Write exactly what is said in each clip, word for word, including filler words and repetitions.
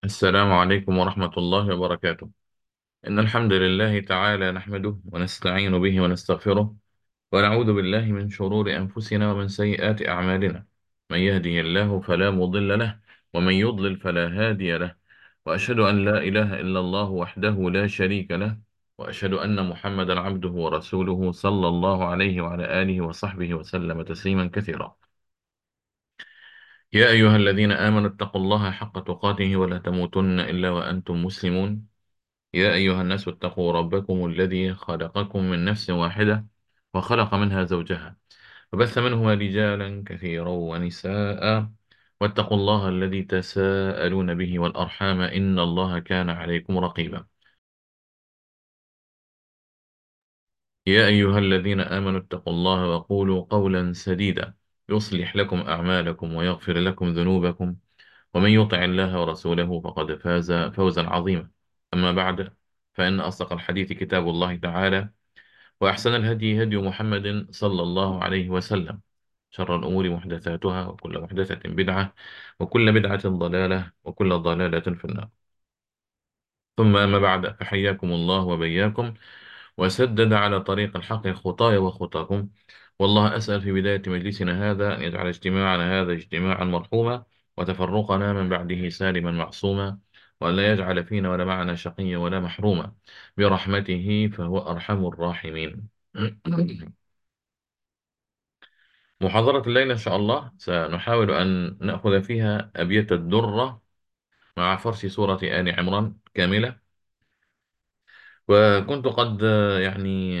السلام عليكم ورحمة الله وبركاته. إن الحمد لله تعالى نحمده ونستعين به ونستغفره ونعوذ بالله من شرور أنفسنا ومن سيئات أعمالنا. من يهده الله فلا مضل له ومن يضلل فلا هادي له. وأشهد أن لا إله إلا الله وحده لا شريك له، وأشهد أن محمدا عبده ورسوله صلى الله عليه وعلى آله وصحبه وسلم تسليما كثيرا. يا أيها الذين آمنوا اتقوا الله حق تقاته ولا تموتن إلا وأنتم مسلمون. يا أيها الناس اتقوا ربكم الذي خلقكم من نفس واحدة وخلق منها زوجها وبث منهما رجالا كثيرا ونساء، واتقوا الله الذي تساءلون به والأرحام إن الله كان عليكم رقيبا. يا أيها الذين آمنوا اتقوا الله وقولوا قولا سديدا يصلح لكم أعمالكم ويغفر لكم ذنوبكم، ومن يطع الله ورسوله فقد فاز فوزا عظيما. أما بعد، فإن أصدق الحديث كتاب الله تعالى، وأحسن الهدي هدي محمد صلى الله عليه وسلم. شر الأمور محدثاتها وكل محدثة بدعة وكل بدعة ضلالة وكل ضلالة في النار. ثم أما بعد، فحياكم الله وبياكم وسدد على طريق الحق خطاي وخطاكم. والله أسأل في بداية مجلسنا هذا أن يجعل اجتماعنا هذا اجتماعا مرحوما، وتفرقنا من بعده سالما معصوما، وأن لا يجعل فينا ولا معنا شقيا ولا محروما برحمته فهو أرحم الراحمين. محاضرة الليلة إن شاء الله سنحاول أن نأخذ فيها أبيات الدرة مع فرش سورة آل عمران كاملة. وكنت قد يعني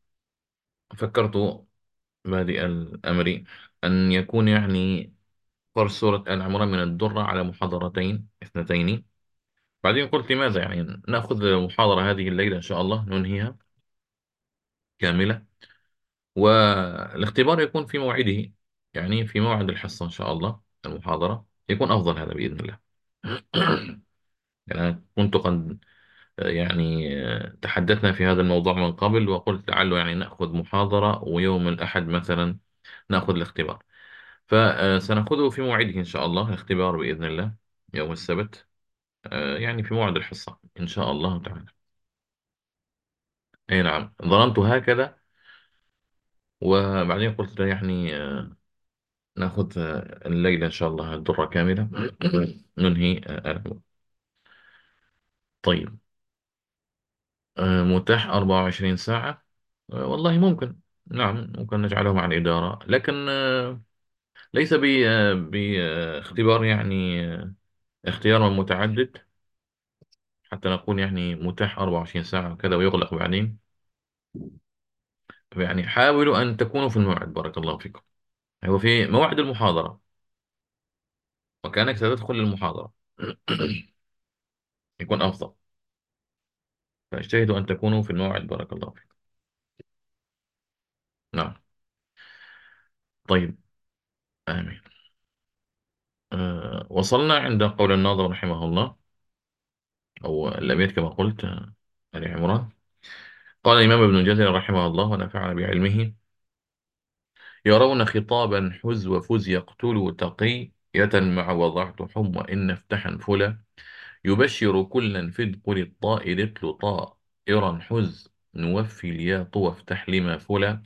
فكرت بادئ الأمر أن يكون يعني فرش سورة آل عمران من الدرة على محاضرتين اثنتين. بعدين قلت لماذا يعني نأخذ المحاضرة هذه الليلة إن شاء الله ننهيها كاملة، والاختبار يكون في موعده، يعني في موعد الحصة إن شاء الله المحاضرة يكون أفضل هذا بإذن الله. يعني أنا كنت قد يعني تحدثنا في هذا الموضوع من قبل، وقلت لعله يعني نأخذ محاضرة ويوم الأحد مثلا نأخذ الاختبار، فسنأخذه في موعده إن شاء الله الاختبار بإذن الله يوم السبت، آه، يعني في موعد الحصة إن شاء الله تعالى. أي نعم، ظننت هكذا. وبعدين قلت يعني آه، نأخذ آه، الليلة إن شاء الله الدرة كاملة ننهي آه، آه، طيب. آه، متاح أربعة وعشرين ساعة. آه، والله ممكن، نعم ممكن نجعله مع الإدارة، لكن آه، ليس باختبار يعني آه، اختيار متعدد حتى نقول يعني متاح أربعة وعشرين ساعة كذا ويغلق بعدين. يعني حاولوا أن تكونوا في الموعد، بارك الله فيكم. هو في موعد المحاضرة وكأنك ستدخل المحاضرة يكون أفضل، فاجتهدوا أن تكونوا في الموعد بارك الله فيكم. نعم. طيب، آمين. أه وصلنا عند قول الناظم رحمه الله، أو الأبيات كما قلت، آه، آل عمران. قال الإمام ابن جزر رحمه الله ونفعنا بعلمه: يرون خطابا حز وفز يقتل تقي يتلمع وضعت حم إن افتحا فلا يبشر كلا فدق للطائر اتل طائرا حز نوفي الياط وافتح لما فلا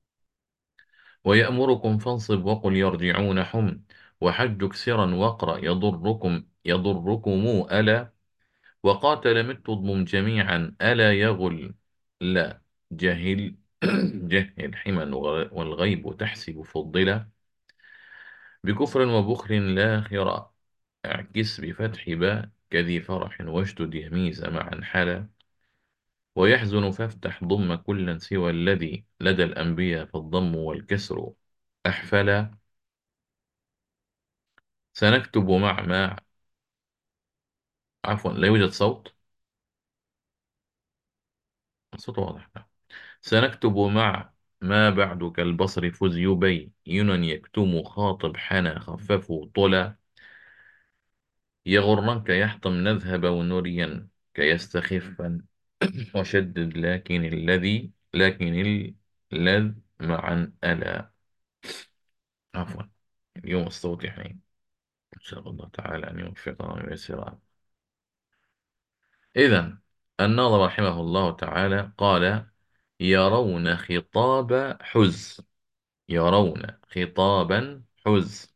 ويأمركم فانصب وقل يرجعون حم وحج كسرا واقرأ يضركم يضركم ألا وقاتل مت اضمم جميعا ألا يغل لا جهل جهل حما والغيب تحسب فضلا بكفر وبخل لا خراء اعكس بفتح باء كذي فرح واشدد يميز معا حلا ويحزن فافتح ضم كلا سوى الذي لدى الأنبياء فالضم والكسر أحفلا سنكتب مع ما عفوا لا يوجد صوت، الصوت واضح. سنكتب مع ما بعد كالبصر فز يبين يكتم خاطب حنى خففه طلا يغرنك يحطم نذهب ونريا كيستخفا وشدد لكن الذي لكن الذ معا ألا. عفوا، اليوم الصوت يعني إن شاء الله تعالى أن يوفقنا وييسر. إذن الناظم رحمه الله تعالى قال: يرون خطاب حز، يرون خطابا حز.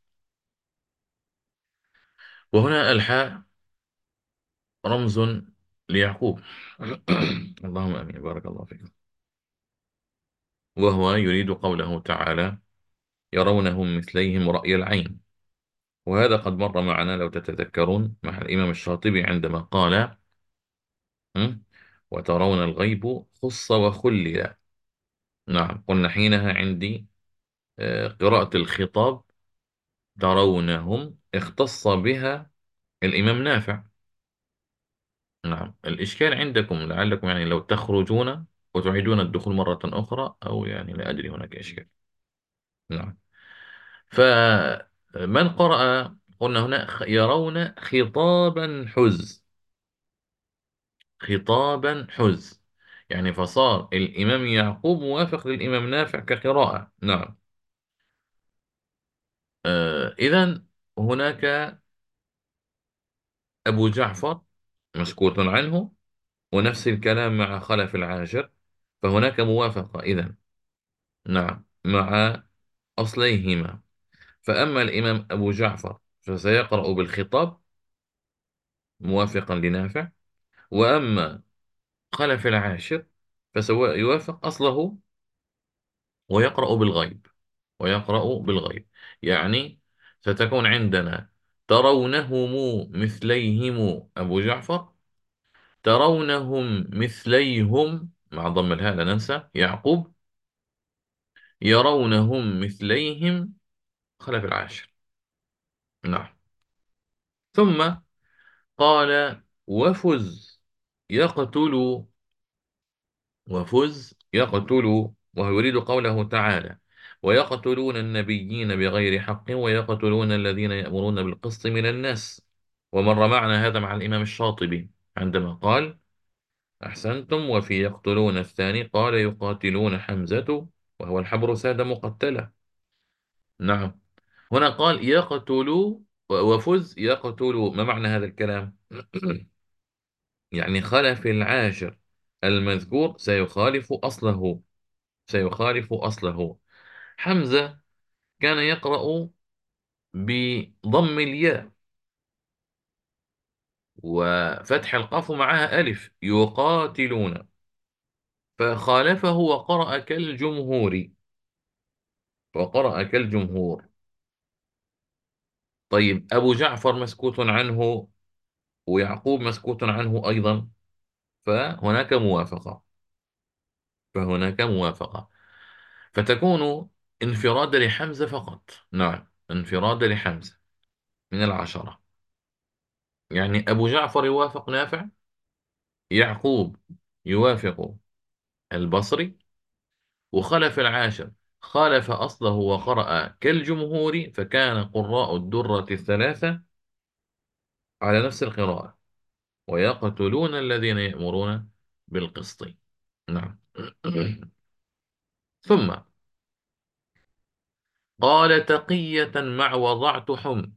وهنا الحاء رمز ليعقوب. اللهم آمين، بارك الله فيكم. وهو يريد قوله تعالى: يرونهم مثليهم رأي العين. وهذا قد مر معنا لو تتذكرون مع الإمام الشاطبي عندما قال: م? وترون الغيب خص وخلل. نعم، قلنا حينها عندي آه، قراءة الخطاب ترونهم اختص بها الإمام نافع. نعم، الإشكال عندكم لعلكم يعني لو تخرجون وتعيدون الدخول مرة أخرى، أو يعني لا أدري، هناك إشكال. نعم. فمن قرأ، قلنا هنا خ- يرون خطابا حز، خطابا حز، يعني فصار الإمام يعقوب موافق للإمام نافع كقراءة. نعم. آه إذن هناك أبو جعفر مسكوت عنه، ونفس الكلام مع خلف العاشر، فهناك موافقة إذن. نعم، مع أصليهما. فأما الإمام أبو جعفر فسيقرأ بالخطاب موافقا لنافع، وأما خلف العاشر فسوف يوافق أصله ويقرأ بالغيب، ويقرأ بالغيب. يعني ستكون عندنا: ترونهم مثليهم أبو جعفر، ترونهم مثليهم مع ضم الهاء لا ننسى يعقوب، يرونهم مثليهم خلف العاشر. نعم. ثم قال: وفز يقتل، وفز يقتل، وهو يريد قوله تعالى: ويقتلون النبيين بغير حق ويقتلون الذين يأمرون بالقسط من الناس. ومر معنا هذا مع الإمام الشاطبي عندما قال: أحسنتم. وفي يقتلون الثاني قال: يقاتلون حمزة وهو الحبر ساد مقتلة. نعم. هنا قال يقتل، وفز يقتل. ما معنى هذا الكلام؟ يعني خلف العاشر المذكور سيخالف أصله، سيخالف أصله. حمزة كان يقرأ بضم الياء وفتح القاف معها ألف، يقاتلون، فخالفه وقرأ كالجمهور، وقرأ كالجمهور. طيب أبو جعفر مسكوت عنه، ويعقوب مسكوت عنه أيضا، فهناك موافقة، فهناك موافقة، فتكون انفراد لحمزة فقط. نعم، انفراد لحمزة من العشرة. يعني أبو جعفر يوافق نافع، يعقوب يوافق البصري، وخلف العاشر خالف أصله وقرأ كالجمهور، فكان قراء الدرة الثلاثة على نفس القراءة: ويقتلون الذين يأمرون بالقسط. نعم. ثم قال: تقية مع وضعت حم،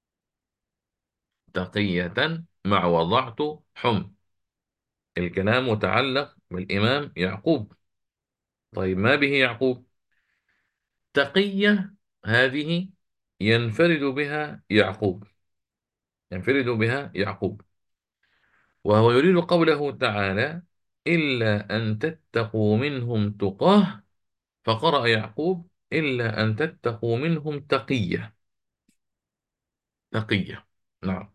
تقية مع وضعت حم. الكلام متعلق بالإمام يعقوب. طيب ما به يعقوب؟ تقية هذه ينفرد بها يعقوب، ينفرد بها يعقوب، وهو يريد قوله تعالى: إلا أن تتقوا منهم تقاه، فقرأ يعقوب: إلا أن تتقوا منهم تقية، تقية. نعم.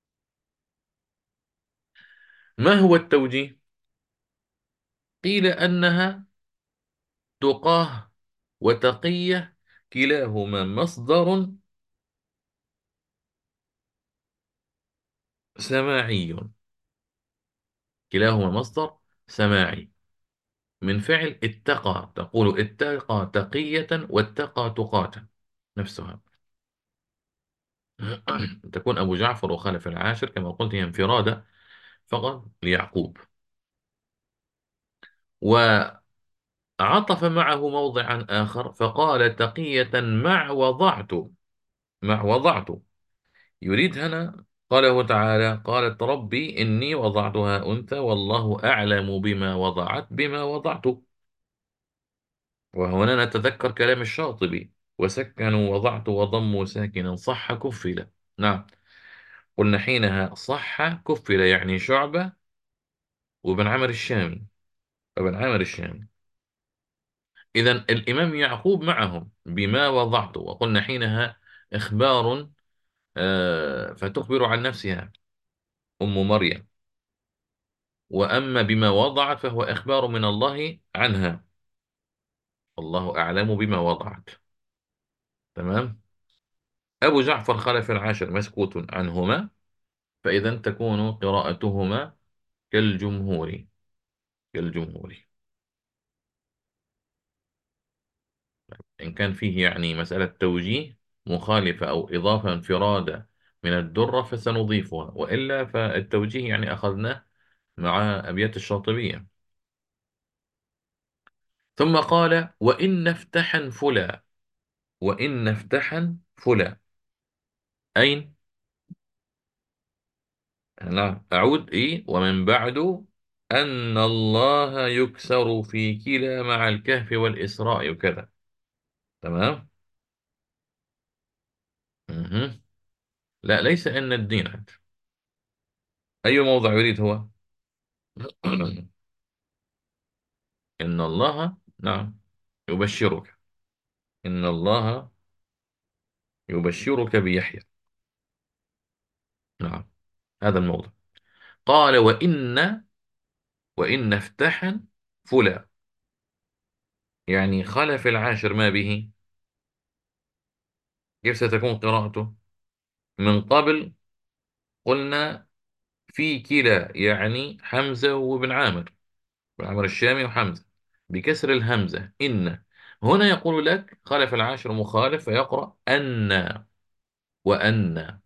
ما هو التوجيه؟ قيل أنها تقاه وتقية كلاهما مصدر سماعي، كلاهما مصدر سماعي من فعل اتقى، تقول اتقى تقية واتقى تقاة نفسها. تكون أبو جعفر وخلف العاشر كما قلت هي انفرادة فقط ليعقوب. وعطف معه موضعا آخر فقال: تقية مع وضعت، مع وضعت. يريد هنا قاله تعالى: قالت ربي إني وضعتها أنثى والله أعلم بما وضعت بما وضعت. وهنا نتذكر كلام الشاطبي: وسكنوا وضعت وضموا ساكنا صح كفلا. نعم، قلنا حينها صح كفلا يعني شعبة وابن عامر الشامي. ابن عامر الشامي. إذا الإمام يعقوب معهم بما وضعت، وقلنا حينها إخبار، آه، فتخبر عن نفسها أم مريم. وأما بما وضعت فهو إخبار من الله عنها، الله أعلم بما وضعت. تمام. أبو جعفر خلف العاشر مسكوت عنهما، فإذا تكون قراءتهما كالجمهور. كالجمهور. إن كان فيه يعني مسألة توجيه مخالفة أو إضافة انفرادة من الدرة فسنضيفها، وإلا فالتوجيه يعني أخذناه مع أبيات الشاطبية. ثم قال: وإن افتحا فلا. وإن افتحا فلا أين؟ نعم، أعود إيه ومن بعد أن الله يكسر في كلا مع الكهف والإسراء وكذا. تمام. مهم. لا، ليس إن الدين. أي موضع يريد هو؟ إن الله، نعم، يبشرك. إن الله يبشرك بيحيى. نعم، هذا الموضع. قال: وإن وإن افتحا فلا، يعني خلف العاشر ما به. كيف ستكون قراءته؟ من قبل قلنا في كلا يعني حمزة وابن عامر، ابن عامر الشامي وحمزة، بكسر الهمزة إن. هنا يقول لك خلف العاشر مخالف فيقرأ أن. وأن.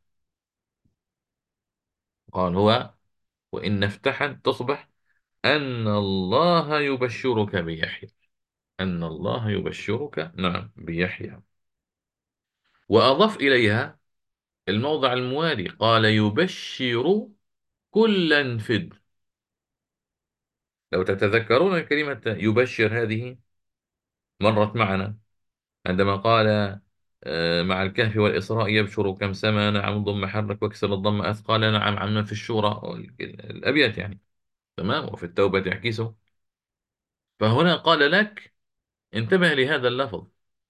قال هو: وإن افتحا تصبح أن الله يبشرك بيحيى. أن الله يبشرك، نعم، بيحيى. وأضاف إليها الموضع الموالي، قال: يبشر كلا فد. لو تتذكرون كلمة يبشر هذه مرت معنا عندما قال آه، مع الكهف والإسراء يبشر كم سما نعم ضم حرك واكسر الضم أثقال نعم عما في الشورى، الأبيات يعني. تمام. وفي التوبة يعكسه. فهنا قال لك: انتبه لهذا اللفظ،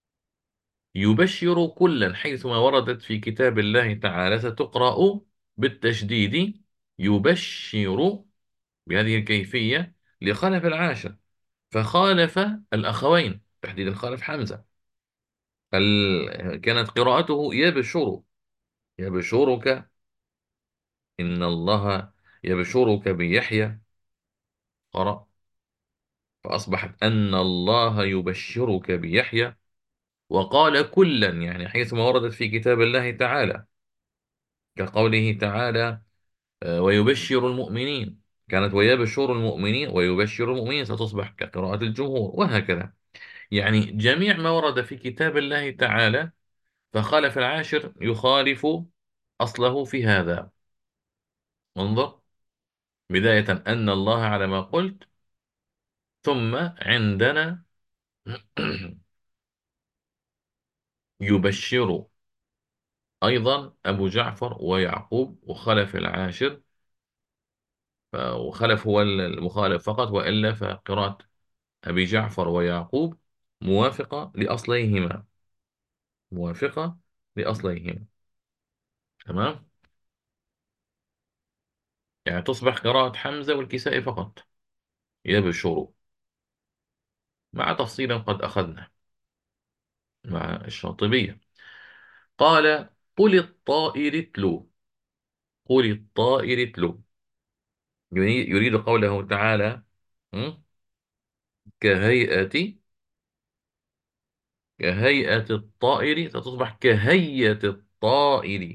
يبشر كلا، حيثما وردت في كتاب الله تعالى ستقرأ بالتشديد يبشر بهذه الكيفية لخلف العاشر، فخالف الأخوين تحديدا خالف حمزة. ال... كانت قراءته يبشر. يبشرك. إن الله يبشرك بيحيى. قرأ فأصبحت أن الله يبشرك بيحيى. وقال كلا يعني حيثما وردت في كتاب الله تعالى، كقوله تعالى: آه، ويبشر المؤمنين. كانت ويبشر المؤمنين ويبشر المؤمنين ستصبح كقراءة الجمهور، وهكذا. يعني جميع ما ورد في كتاب الله تعالى فخالف العاشر يخالف أصله في هذا. انظر: بداية أن الله على ما قلت، ثم عندنا يبشر أيضا أبو جعفر ويعقوب وخلف العاشر. ف- وخلف هو المخالف فقط، وإلا فقراءة أبي جعفر ويعقوب موافقة لأصليهما. موافقة لأصليهما. تمام. يعني تصبح قراءة حمزة والكسائي فقط يبشر، مع تفصيل قد أخذنا مع الشاطبية. قال: قل الطائر اتلو. قل الطائر اتلو. يريد يريد قوله تعالى: م? كهيئة. كهيئة الطائر ستصبح كهيئة الطائر.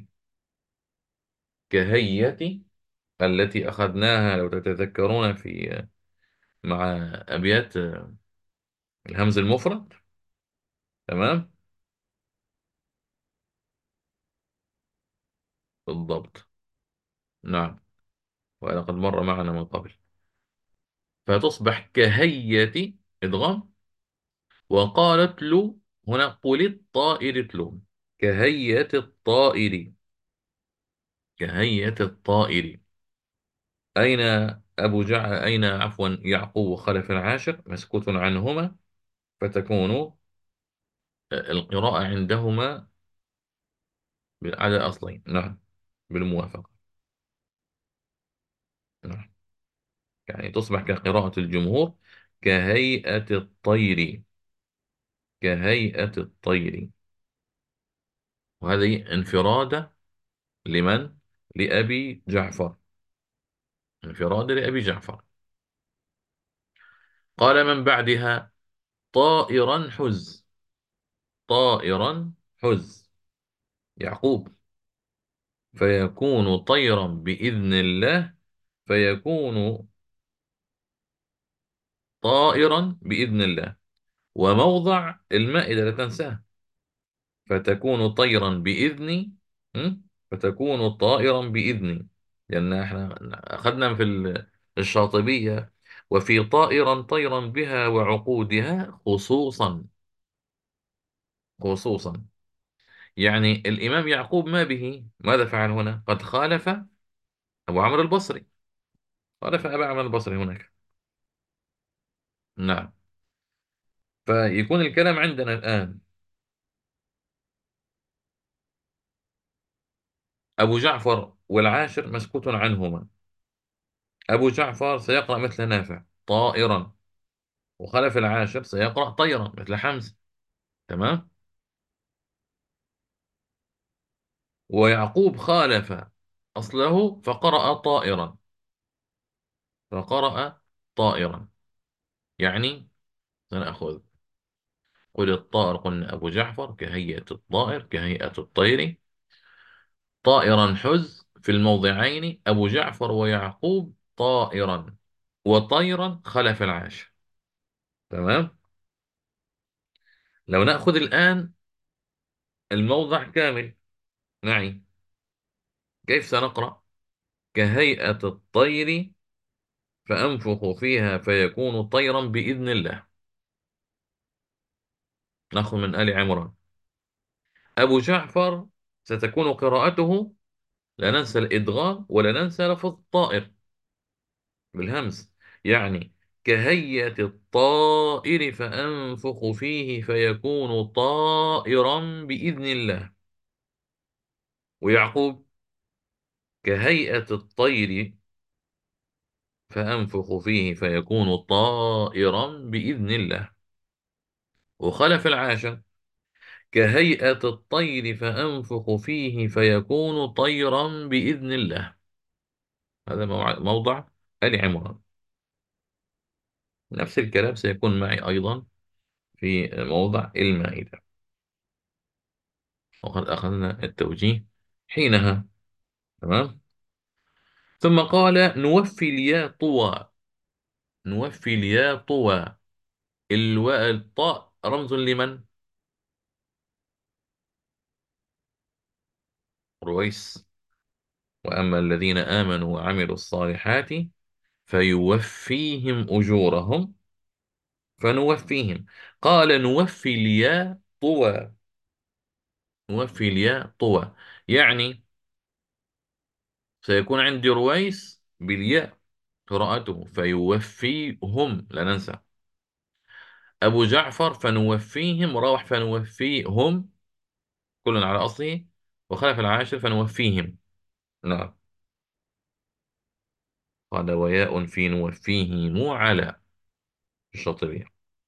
كهيئة التي أخذناها لو تتذكرون في مع أبيات الهمز المفرد. تمام. بالضبط. نعم، وهذا قد مر معنا من قبل. فتصبح كهيئة إدغام. وقالت له هنا قل الطائر تلو، كهيئة الطائر، كهيئة الطائر. أين أبو جع أين عفوا يعقوب وخلف العاشر مسكوت عنهما، فتكون القراءة عندهما على أصلين. نعم، بالموافقة. نعم، يعني تصبح كقراءة الجمهور، كهيئة الطير، كهيئة الطير. وهذه انفرادة لمن؟ لأبي جعفر، انفرادة لأبي جعفر. قال من بعدها طائرا حز، طائرا حز يعقوب، فيكون طيرا بإذن الله، فيكون طائرا بإذن الله. وموضع المائدة لا تنساه، فتكون طيرا بإذني، م? فتكون طائرا بإذني، لأن احنا أخذنا في ال- الشاطبية وفي طائرا طيرا بها وعقودها خصوصا، خصوصا. يعني الإمام يعقوب ما به، ماذا فعل هنا؟ قد خالف أبو عمرو البصري، خالف أبو عمرو البصري هناك. نعم. فيكون الكلام عندنا الآن أبو جعفر والعاشر مسكوت عنهما. أبو جعفر سيقرأ مثل نافع طائرا، وخلف العاشر سيقرأ طيرا مثل حمزة. تمام. ويعقوب خالف أصله فقرأ طائرا، فقرأ طائرا. يعني سنأخذ قل الطائر، قلنا أبو جعفر كهيئة الطائر، كهيئة الطير. طائرا حز في الموضعين أبو جعفر ويعقوب طائرا، وطيرا خلف العاشر. تمام. لو نأخذ الآن الموضع كامل معي، كيف سنقرأ؟ كهيئة الطير فأنفخ فيها فيكون طيرا بإذن الله. نأخذ من آل عمران. أبو جعفر ستكون قراءته، لا ننسى الإدغام ولا ننسى لفظ الطائر بالهمس. يعني كهيئة الطائر فأنفخ فيه فيكون طائرا بإذن الله. ويعقوب كهيئة الطير فأنفخ فيه فيكون طائرا بإذن الله. وخلف العاشر كهيئة الطير فأنفخ فيه فيكون طيرا بإذن الله. هذا موع- موضع آل عمران. نفس الكلام سيكون معي أيضا في موضع المائدة، وقد أخذنا التوجيه حينها. تمام. ثم قال نوفي الياء طوى، نوفي الياء طوى. الواء الطاء رمز لمن؟ رويس. وأما الذين آمنوا وعملوا الصالحات فيوفيهم أجورهم، فنوفيهم. قال نوفي الياء طوى، نوفي الياء طوى. يعني سيكون عندي رويس بالياء قراءته فيوفيهم، لا ننسى. أبو جعفر فنوفيهم، روح فنوفيهم، كل على أصله. وخلف العاشر فنوفيهم. نعم. قال وياء في نوفيهم على الشاطبية.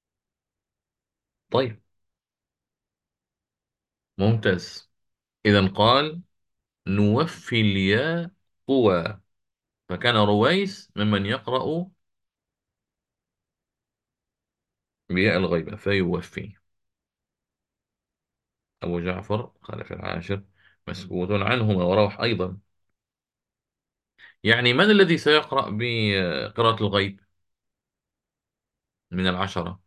طيب، ممتاز. إذا قال نوفي الياء طوى، فكان رويس ممن يقرأ بياء الغيبة فيوفي. أبو جعفر خلف العاشر مسكوت عنهما، وروح أيضا. يعني من الذي سيقرأ بقراءة الغيب من العشرة؟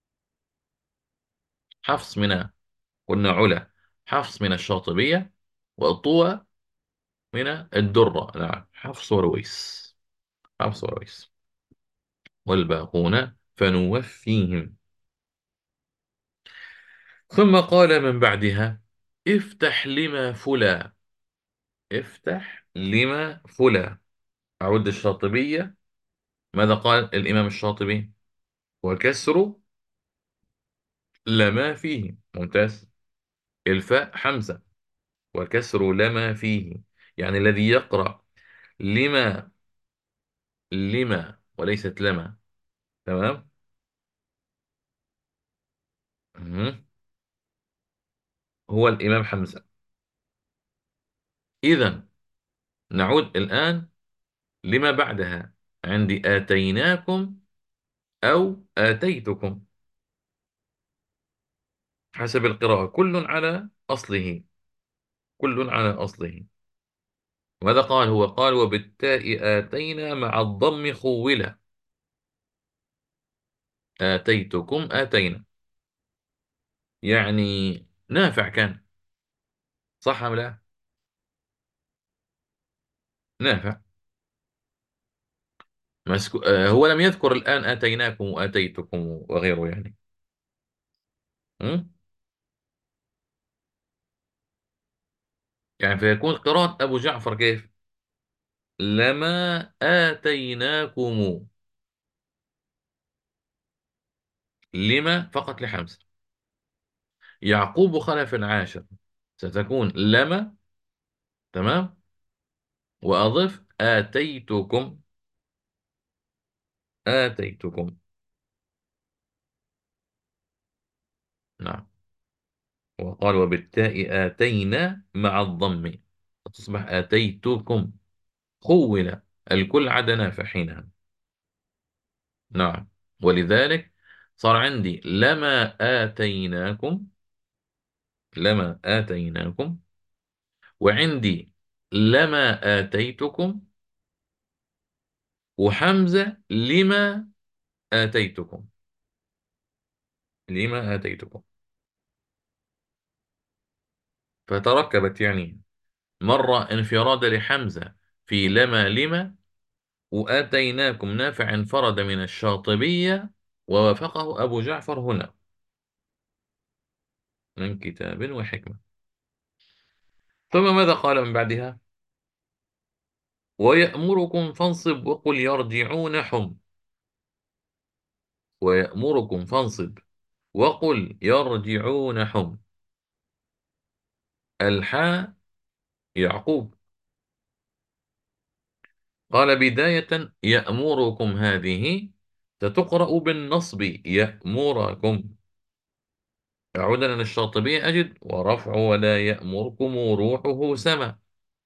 حفص من، قلنا علا، حفص من الشاطبية، والطوى من الدرة. نعم، حفص ورويس. حفص ورويس. والباقون فنوفيهم. ثم قال من بعدها: افتح لما فلا. افتح لما فلا. أعد الشاطبية. ماذا قال الإمام الشاطبي؟ وكسر لما فيه. ممتاز. الفاء حمزة، وكسر لما فيه، يعني الذي يقرأ لما، لما وليست لما. تمام. مهم. هو الإمام حمزة. إذا نعود الآن لما بعدها. عندي آتيناكم أو آتيتكم، حسب القراءة، كل على أصله. كل على أصله. ماذا قال؟ هو قال: وبالتاء آتينا مع الضم خولا. آتيتكم آتينا، يعني نافع كان. صح أم لا؟ نافع. مسكو... آه هو لم يذكر الآن آتيناكم وآتيتكم وغيره يعني. م? يعني فيكون قراءة أبو جعفر كيف؟ لما آتيناكم. لما فقط لحمزة. يعقوب خلف العاشر ستكون لما. تمام. وأضف آتيتكم. آتيتكم. نعم. وقال: وبالتاء آتينا مع الضم تصبح آتيتكم. خول الكل عدا نافع حينها. نعم. ولذلك صار عندي لما آتيناكم. لما آتيناكم. وعندي لما آتيتكم. وحمزة لما آتيتكم. لما آتيتكم. فتركبت يعني مرة انفراد لحمزة في لما لما، وآتيناكم نافع انفرد من الشاطبية، ووافقه أبو جعفر هنا من كتاب وحكمة. ثم ماذا قال من بعدها؟ ويأمركم فانصب وقل يرجعون حم. ويأمركم فانصب وقل يرجعون حم. الحاء يعقوب. قال: بداية يأمركم هذه ستقرأ بالنصب يأمركم. أعود أنا للشاطبية أجد: ورفع ولا يأمركم روحه سما.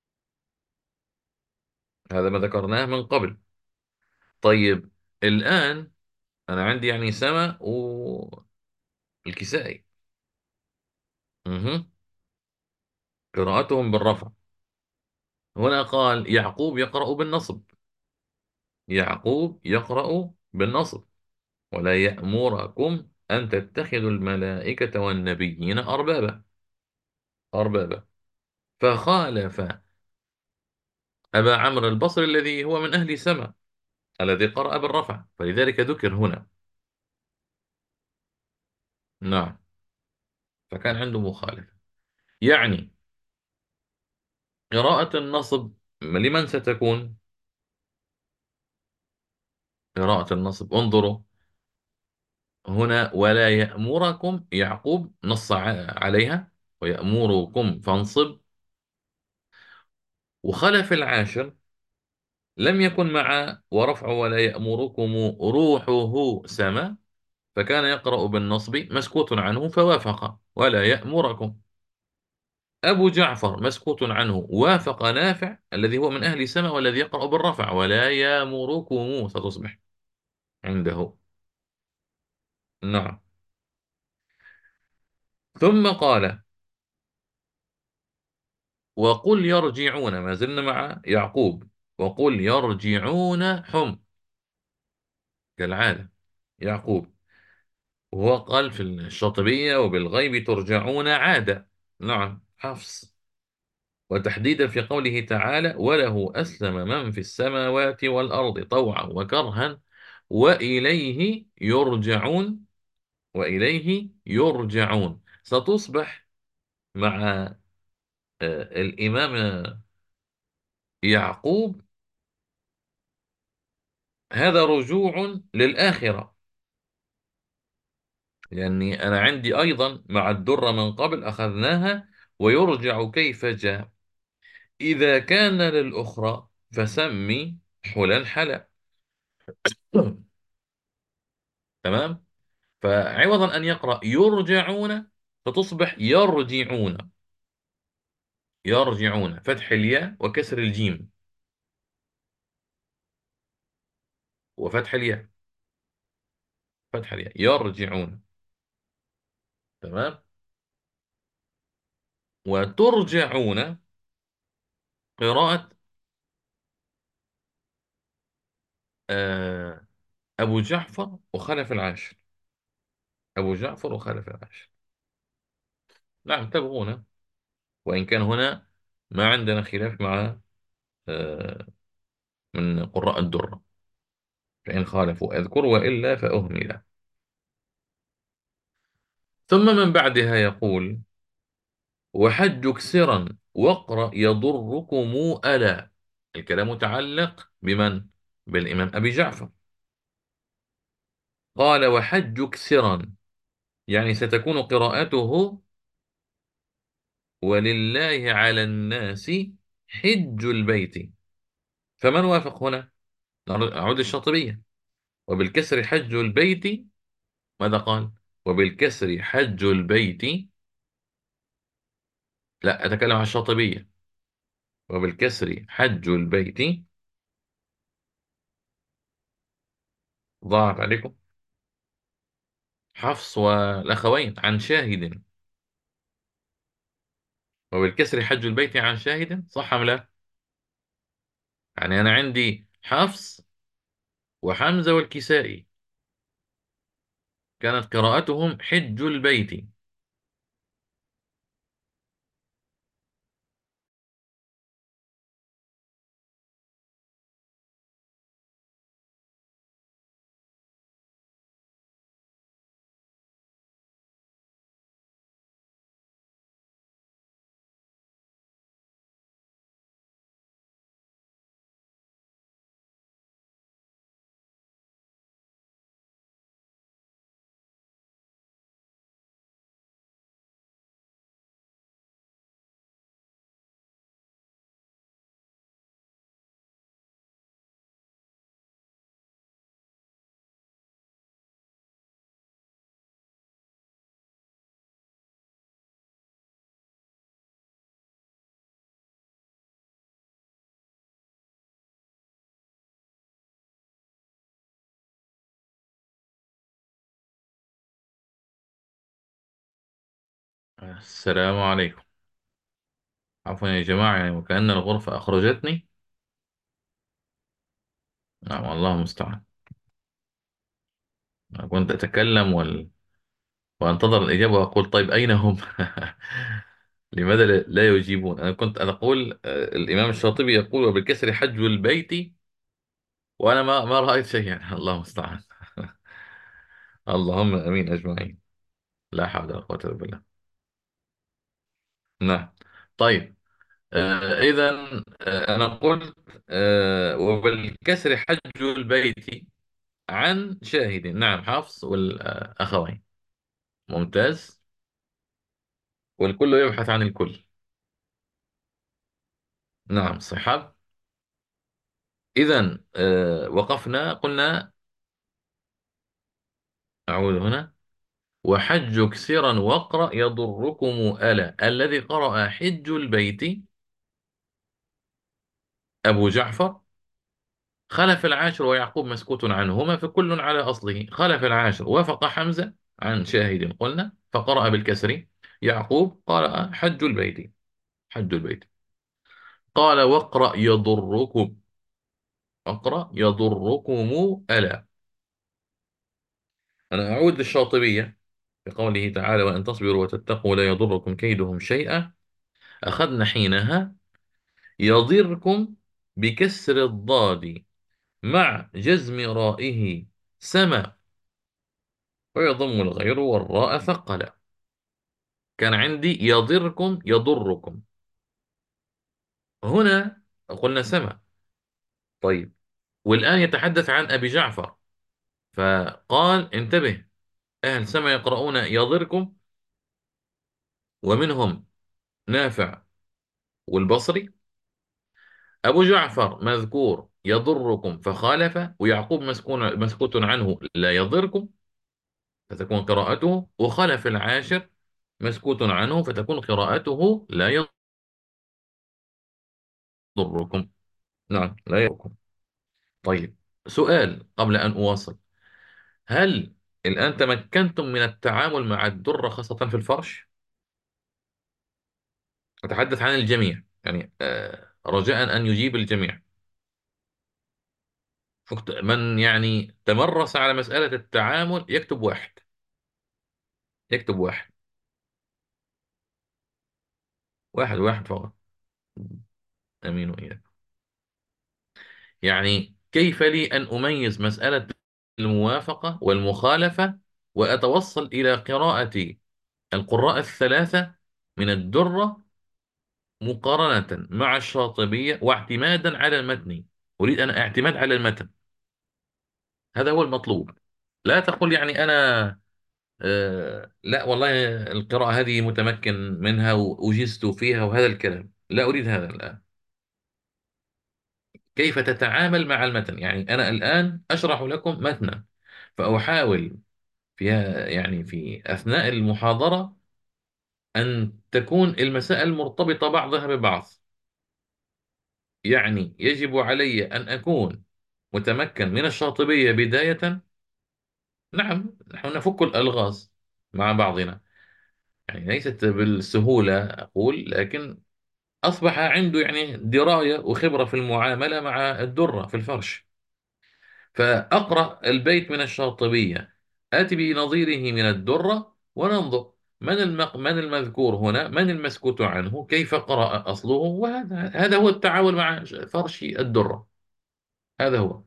هذا ما ذكرناه من قبل. طيب الآن أنا عندي يعني سما والكسائي. مه. قراءتهم بالرفع. هنا قال يعقوب يقرأ بالنصب. يعقوب يقرأ بالنصب: ولا يأمركم أن تتخذوا الملائكة والنبيين أربابا. أربابا. فخالف أبا عمرو البصري الذي هو من أهل سما، الذي قرأ بالرفع، فلذلك ذكر هنا. نعم. فكان عنده مخالف. يعني قراءة النصب لمن ستكون؟ قراءة النصب انظروا هنا: ولا يأمركم. يعقوب نص ع- عليها ويأمركم فانصب. وخلف العاشر لم يكن مع ورفع ولا يأمركم روحه سما، فكان يقرأ بالنصب مسكوت عنه فوافق ولا يأمركم. أبو جعفر مسكوت عنه وافق نافع الذي هو من أهل سما والذي يقرأ بالرفع ولا يأمركم ستصبح عنده. نعم. ثم قال: وقل يرجعون. ما زلنا مع يعقوب. وقل يرجعون حم كالعادة. يعقوب. وهو قال في الشاطبية: وبالغيب ترجعون عادة. نعم. حفص. وتحديدا في قوله تعالى: وله أسلم من في السماوات والأرض طوعا وكرها وإليه يرجعون. وإليه يرجعون ستصبح مع آه، الإمام يعقوب هذا رجوع للآخرة. يعني أنا عندي أيضا مع الدرة من قبل أخذناها ويرجع كيف جاء. إذا كان للأخرى فسمي حلا حلا. تمام. فعوضا أن يقرأ يرجعون فتصبح يرجعون. يرجعون فتح الياء وكسر الجيم وفتح الياء. فتح الياء يرجعون. تمام. وترجعون قراءة آه، أبو جعفر وخلف العاشر. أبو جعفر وخلف العاشر. نعم تبغون. وإن كان هنا ما عندنا خلاف مع آه، من قراء الدرة، فإن خالفوا أذكر وإلا فأهمل. ثم من بعدها يقول: وحج كسرا واقرأ يضركم ألا. الكلام متعلق بمن؟ بالإمام أبي جعفر. قال: وحج كسرا، يعني ستكون قراءته: ولله على الناس حج البيت. فمن وافق هنا؟ أعود الشاطبية. وبالكسر حج البيت. ماذا قال؟ وبالكسر حج البيت. لا، أتكلم عن الشاطبية. وبالكسر حج البيت. ضاعت عليكم. حفص والأخوين عن شاهد. وبالكسر حج البيت عن شاهد، صح أم لا؟ يعني أنا عندي حفص وحمزة والكسائي كانت قراءتهم حج البيت. السلام عليكم. عفوا يا جماعة، يعني وكأن الغرفة أخرجتني. نعم، الله المستعان. أنا كنت أتكلم وال... وأنتظر الإجابة وأقول: طيب أين هم؟ لماذا لا لا يجيبون؟ أنا كنت أقول آه، الإمام الشاطبي يقول: وبالكسر حج البيت. وأنا ما ما رأيت شيئا. الله المستعان. اللهم امين اجمعين. لا حول ولا قوه الا بالله. نعم. طيب. آه اذا آه انا قلت آه وبالكسر حج البيت عن شاهد. نعم، حفص والاخوين. ممتاز. والكل يبحث عن الكل. نعم صحاب. اذا آه وقفنا قلنا. اعود هنا: وحج كسرا واقرأ يضركم ألا. الذي قرأ حج البيت أبو جعفر. خلف العاشر ويعقوب مسكوت عنهما، فكل على أصله. خلف العاشر وافق حمزة عن شاهد قلنا فقرأ بالكسر. يعقوب قرأ حج البيت. حج البيت. قال: واقرأ يضركم. اقرأ يضركم ألا. أنا أعود للشاطبية بقوله تعالى: وإن تصبروا وتتقوا لا يضركم كيدهم شيئا. أخذنا حينها يضركم بكسر الضاد مع جزم رائه سما، ويضم الغير والراء ثقلا. كان عندي يضركم يضركم، هنا قلنا سما. طيب، والآن يتحدث عن أبي جعفر، فقال انتبه، أهل سما يقرؤون يضركم، ومنهم نافع والبصري. أبو جعفر مذكور يضركم فخالف، ويعقوب مسكون مسكوت عنه لا يضركم، فتكون قراءته. وخلف العاشر مسكوت عنه، فتكون قراءته لا يضركم. نعم، لا يضركم. طيب، سؤال قبل أن أواصل: هل الآن تمكنتم من التعامل مع الدرة خاصة في الفرش؟ أتحدث عن الجميع، يعني آه، رجاء أن يجيب الجميع. فقط- من يعني تمرس على مسألة التعامل يكتب واحد، يكتب واحد، واحد واحد فقط. أمين وإياك. يعني كيف لي أن أميز مسألة الموافقة والمخالفة وأتوصل إلى قراءة القراء الثلاثة من الدرة مقارنة مع الشاطبية واعتمادا على المتن؟ أريد أن اعتماد على المتن، هذا هو المطلوب. لا تقل يعني أنا آه لا والله القراءة هذه متمكن منها وأجزت فيها وهذا الكلام، لا أريد هذا الآن. كيف تتعامل مع المتن؟ يعني أنا الآن أشرح لكم متنا، فأحاول فيها يعني في أثناء المحاضرة أن تكون المسائل مرتبطة بعضها ببعض. يعني يجب علي أن أكون متمكن من الشاطبية بداية. نعم، نحن نفك الألغاز مع بعضنا، يعني ليست بالسهولة أقول، لكن أصبح عنده يعني دراية وخبرة في المعاملة مع الدرة في الفرش. فأقرأ البيت من الشاطبية، آتي بنظيره من الدرة، وننظر من المق... من المذكور هنا، من المسكوت عنه، كيف قرأ أصله. وهذا هذا هو التعامل مع فرش الدرة، هذا هو.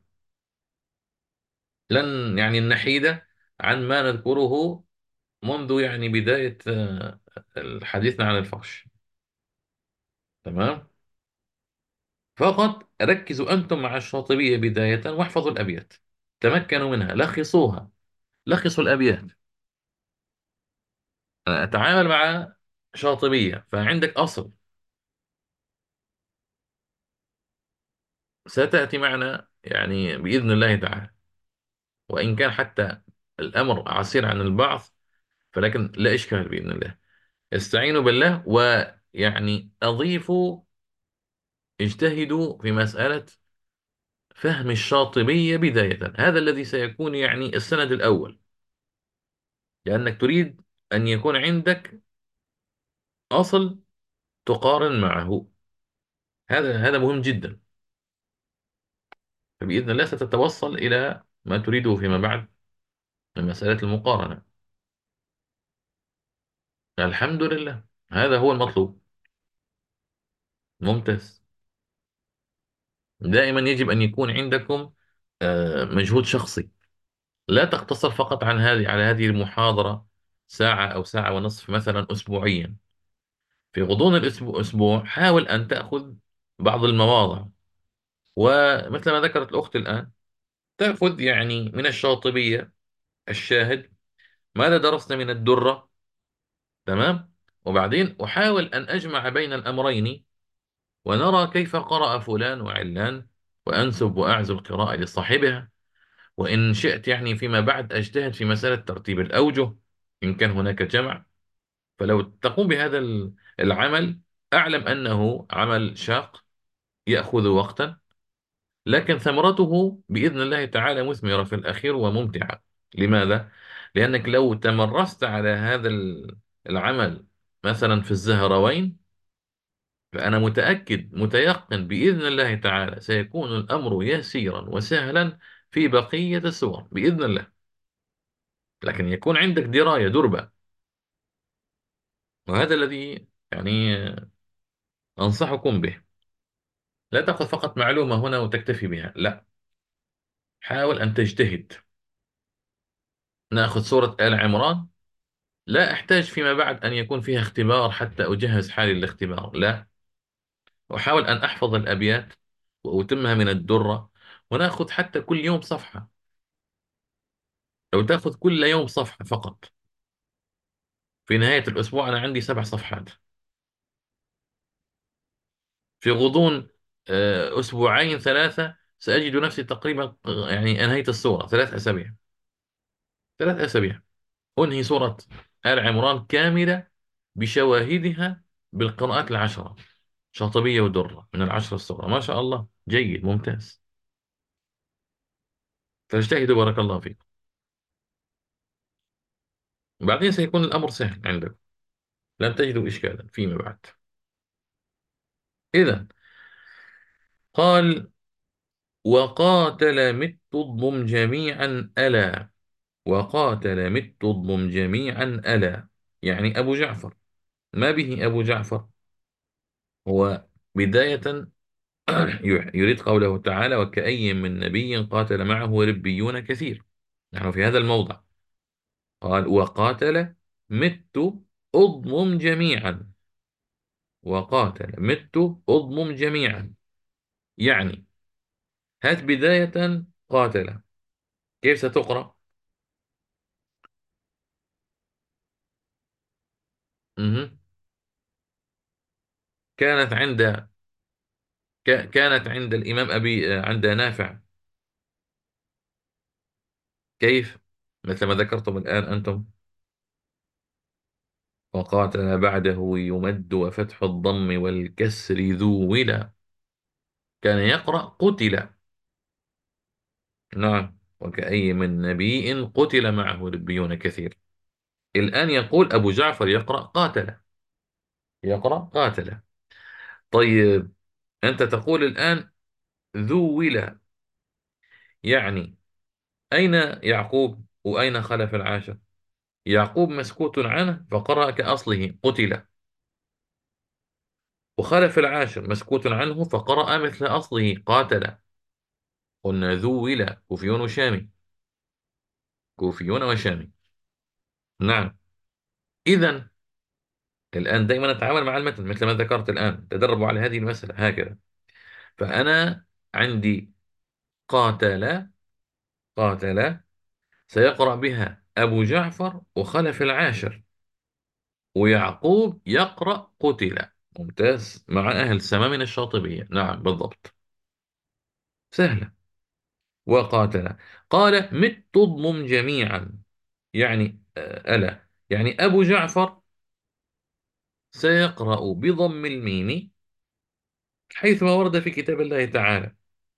لن يعني نحيد عن ما نذكره منذ يعني بداية آه، حديثنا عن الفرش. تمام. فقط ركزوا أنتم مع الشاطبية بداية واحفظوا الأبيات، تمكنوا منها، لخصوها، لخصوا الأبيات. أنا أتعامل مع شاطبية، فعندك أصل ستأتي معنا يعني بإذن الله تعالى، وإن كان حتى الأمر عسير عن البعض، فلكن لا إشكال بإذن الله. استعينوا بالله، ويعني أضيفوا، اجتهدوا في مسألة فهم الشاطبية بداية، هذا الذي سيكون يعني السند الأول، لأنك تريد أن يكون عندك أصل تقارن معه. هذا هذا مهم جدا، فبإذن الله ستتوصل إلى ما تريده فيما بعد من مسألة المقارنة. الحمد لله، هذا هو المطلوب. ممتاز. دائما يجب أن يكون عندكم آه، مجهود شخصي، لا تقتصر فقط عن هذه على هذه المحاضرة ساعة أو ساعة ونصف مثلا أسبوعيا. في غضون الأسبوع أسبوع حاول أن تأخذ بعض المواضع، ومثل ما ذكرت الأخت الآن، تأخذ يعني من الشاطبية الشاهد، ماذا درسنا من الدرة. تمام. وبعدين أحاول أن أجمع بين الأمرين، ونرى كيف قرأ فلان وعلان، وأنسب وأعزو القراءة لصاحبها. وإن شئت يعني فيما بعد أجتهد في مسألة ترتيب الأوجه إن كان هناك جمع. فلو تقوم بهذا ال- العمل، أعلم أنه عمل شاق يأخذ وقتا، لكن ثمرته بإذن الله تعالى مثمرة في الأخير وممتعة. لماذا؟ لأنك لو تمرست على هذا ال- العمل مثلا في الزهروين، فأنا متأكد متيقن بإذن الله تعالى سيكون الأمر يسيرا وسهلا في بقية السور بإذن الله. لكن يكون عندك دراية دربة، وهذا الذي يعني أنصحكم به. لا تأخذ فقط معلومة هنا وتكتفي بها، لا، حاول أن تجتهد. نأخذ سورة آل عمران، لا أحتاج فيما بعد أن يكون فيها اختبار حتى أجهز حالي للاختبار، لا، أحاول أن أحفظ الأبيات وأتمها من الدرة، ونأخذ حتى كل يوم صفحة. لو تأخذ كل يوم صفحة فقط، في نهاية الأسبوع أنا عندي سبع صفحات. في غضون آه، أسبوعين ثلاثة سأجد نفسي تقريبا آه، يعني أنهيت السورة. ثلاث أسابيع، ثلاث أسابيع أنهي سورة آل عمران كاملة بشواهدها، بالقراءات العشرة، شاطبية ودرة من العشرة الصغرى. ما شاء الله، جيد ممتاز. فاجتهدوا بارك الله فيكم. بعدين سيكون الأمر سهل عندكم، لن تجدوا إشكالا فيما بعد. إذا قال: وقاتل مت الضم جميعا ألا. وقاتل مت الضم جميعا ألا، يعني أبو جعفر. ما به أبو جعفر؟ هو بداية يريد قوله تعالى: وكأي من نبي قاتل معه ربيون كثير. نحن في هذا الموضع. قال: وقاتل مت أضمم جميعا. وقاتل مت أضمم جميعا، يعني هات بداية قاتل، كيف ستقرأ؟ مه. كانت عند ك- كانت عند الإمام أبي آه، عند نافع. كيف؟ مثل ما ذكرتم الآن أنتم. وقاتل بعده يمد وفتح الضم والكسر ذو ولا. كان يقرأ قتل. نعم، وكأي من نبي قتل معه ربيون كثير. الآن يقول أبو جعفر يقرأ قاتل. يقرأ قاتل. طيب، أنت تقول الآن ذو ولا، يعني أين يعقوب وأين خلف العاشر؟ يعقوب مسكوت عنه فقرأ كأصله قتل، وخلف العاشر مسكوت عنه فقرأ مثل أصله قاتل. قلنا ذو ولا، كوفيون وشامي. كوفيون وشامي. نعم. إذا الآن دائما نتعامل مع المتن مثل ما ذكرت الآن، تدربوا على هذه المسألة هكذا. فأنا عندي قاتل. قاتل سيقرأ بها أبو جعفر وخلف العاشر، ويعقوب يقرأ قتل. ممتاز، مع أهل السماء من الشاطبية. نعم بالضبط، سهلة. وقاتل. قال مت اضمم جميعا، يعني آه، ألا، يعني أبو جعفر سيقرأ بضم الميم حيثما ورد في كتاب الله تعالى.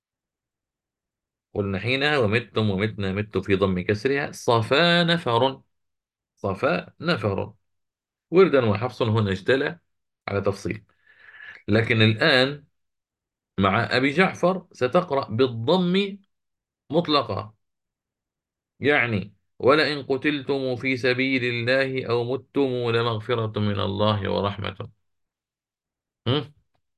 قلنا حينها ومتم ومتنا مت في ضم كسرها صفا نفر. صفا نفر. وردا وحفص هنا اجتلى على تفصيل. لكن الآن مع أبي جعفر ستقرأ بالضم مطلقة، يعني ولئن قتلتم في سبيل الله أو متم لمغفرة من الله ورحمة. هم؟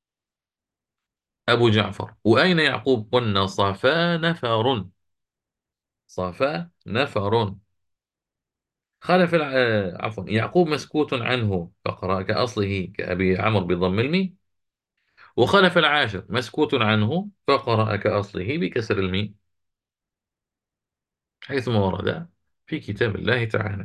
أبو جعفر. وأين يعقوب؟ قلنا صفا نفر. صفا نفر. خلف الع... آه، عفوا، يعقوب مسكوت عنه فقرأ كأصله كأبي عمرو بضم الميم، وخلف العاشر مسكوت عنه فقرأ كأصله بكسر الميم، حيثما ورد في كتاب الله تعالى.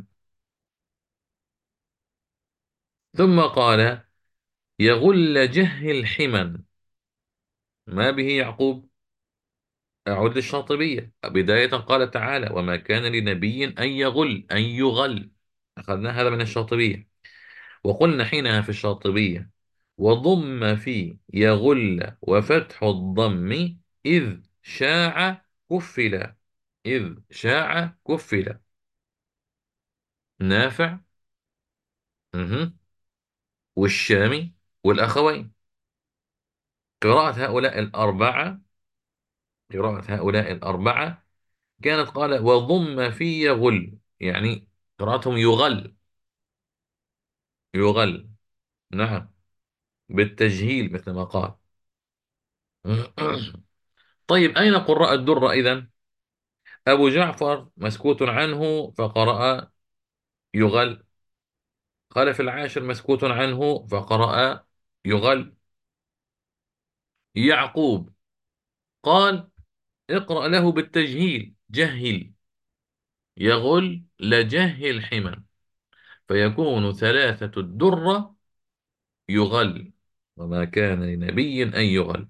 ثم قال: يغل جهل حما. ما به يعقوب؟ أعود للشاطبية. بداية قال تعالى: وما كان لنبي أن يغل أن يغل. أخذنا هذا من الشاطبية. وقلنا حينها في الشاطبية: وضم في يغل وفتح الضم إذ شاع كفلا. إذ شاع كفلا. نافع. مهم. والشامي والأخوين. قراءة هؤلاء الأربعة قراءة هؤلاء الأربعة كانت قال: وضم في يغل، يعني قراءتهم يغل. يغل. نعم، بالتجهيل مثل ما قال. طيب أين قراء الدرة إذن؟ أبو جعفر مسكوت عنه فقرأ يغل. خلف العاشر مسكوت عنه فقرأ يغل. يعقوب قال اقرأ له بالتجهيل جهل. يغل لجهل حما، فيكون ثلاثة الدرة يغل، وما كان لنبي أن يغل.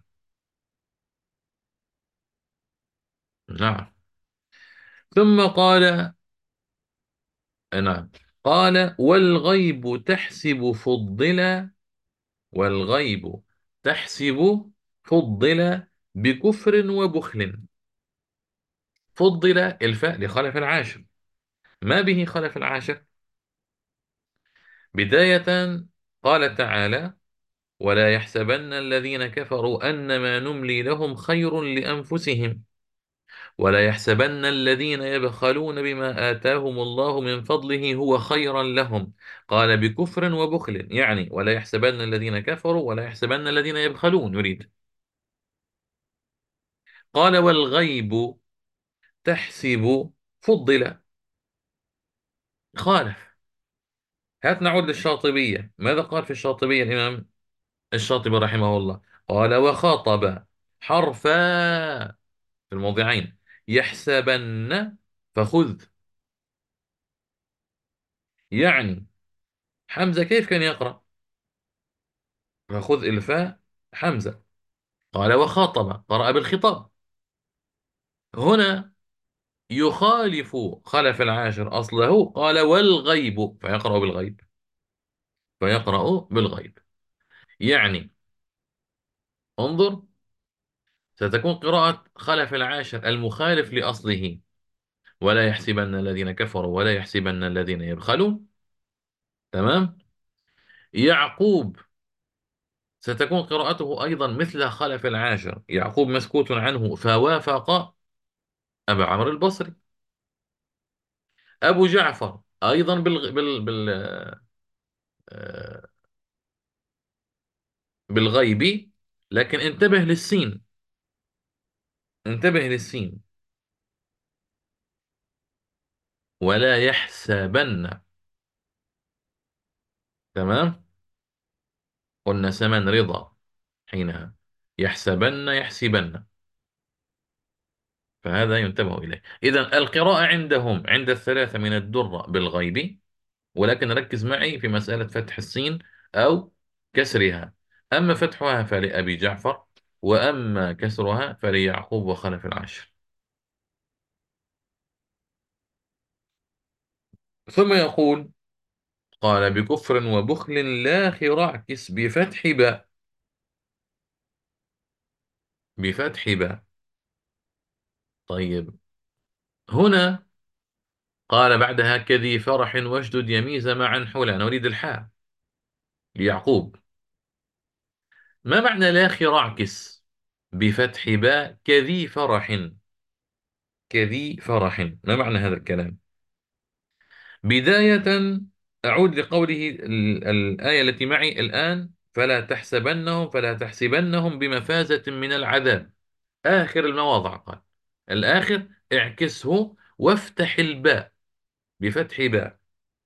نعم. ثم قال، نعم، قال والغيب تحسب فضلا. والغيب تحسب فضل بكفر وبخل. فضل الفاء لخلف العاشر. ما به خلف العاشر؟ بداية قال تعالى ولا يحسبن الذين كفروا أنما نملي لهم خير لأنفسهم ولا يحسبن الذين يبخلون بما آتاهم الله من فضله هو خيرا لهم. قال بكفر وبخل، يعني ولا يحسبن الذين كفروا ولا يحسبن الذين يبخلون يريد. قال والغيب تحسب فضل. خالف. هات نعود للشاطبية، ماذا قال في الشاطبية الإمام الشاطبي رحمه الله؟ قال وخاطب حرفا في الموضعين يحسبن فخذ. يعني حمزة كيف كان يقرأ؟ فخذ الفاء حمزة. قال وخاطب قرأ بالخطاب. هنا يخالف خلف العاشر أصله، قال والغيب فيقرأ بالغيب. فيقرأ بالغيب. يعني انظر، ستكون قراءة خلف العاشر المخالف لأصله ولا يحسبن الذين كفروا ولا يحسبن الذين يبخلون. تمام. يعقوب ستكون قراءته أيضا مثل خلف العاشر. يعقوب مسكوت عنه فوافق أبا عمرو البصري. أبو جعفر أيضا بالغ... بال... بال... آه، بالغيب، لكن انتبه للسين. انتبه للسين. ولا يحسبن. تمام. قلنا سمن رضا حينها. يحسبن يحسبن. فهذا ينتبه إليه. إذا القراءة عندهم عند الثلاثة من الدرة بالغيب، ولكن ركز معي في مسألة فتح السين أو كسرها. أما فتحها فلأبي جعفر، وأما كسرها فليعقوب وخلف العشر. ثم يقول قال بكفر وبخل لا خراعكس بفتح باء. بفتح باء. طيب. هنا قال بعدها كذي فرح واشدد يميز معا حولا. نريد الحاء ليعقوب. ما معنى لا خراعكس بفتح باء كذي فرح؟ كذي فرح، ما معنى هذا الكلام؟ بداية أعود لقوله ال- الآية التي معي الآن فلا تحسبنهم فلا تحسبنهم بمفازة من العذاب. آخر المواضع قال الآخر اعكسه وافتح الباء بفتح باء.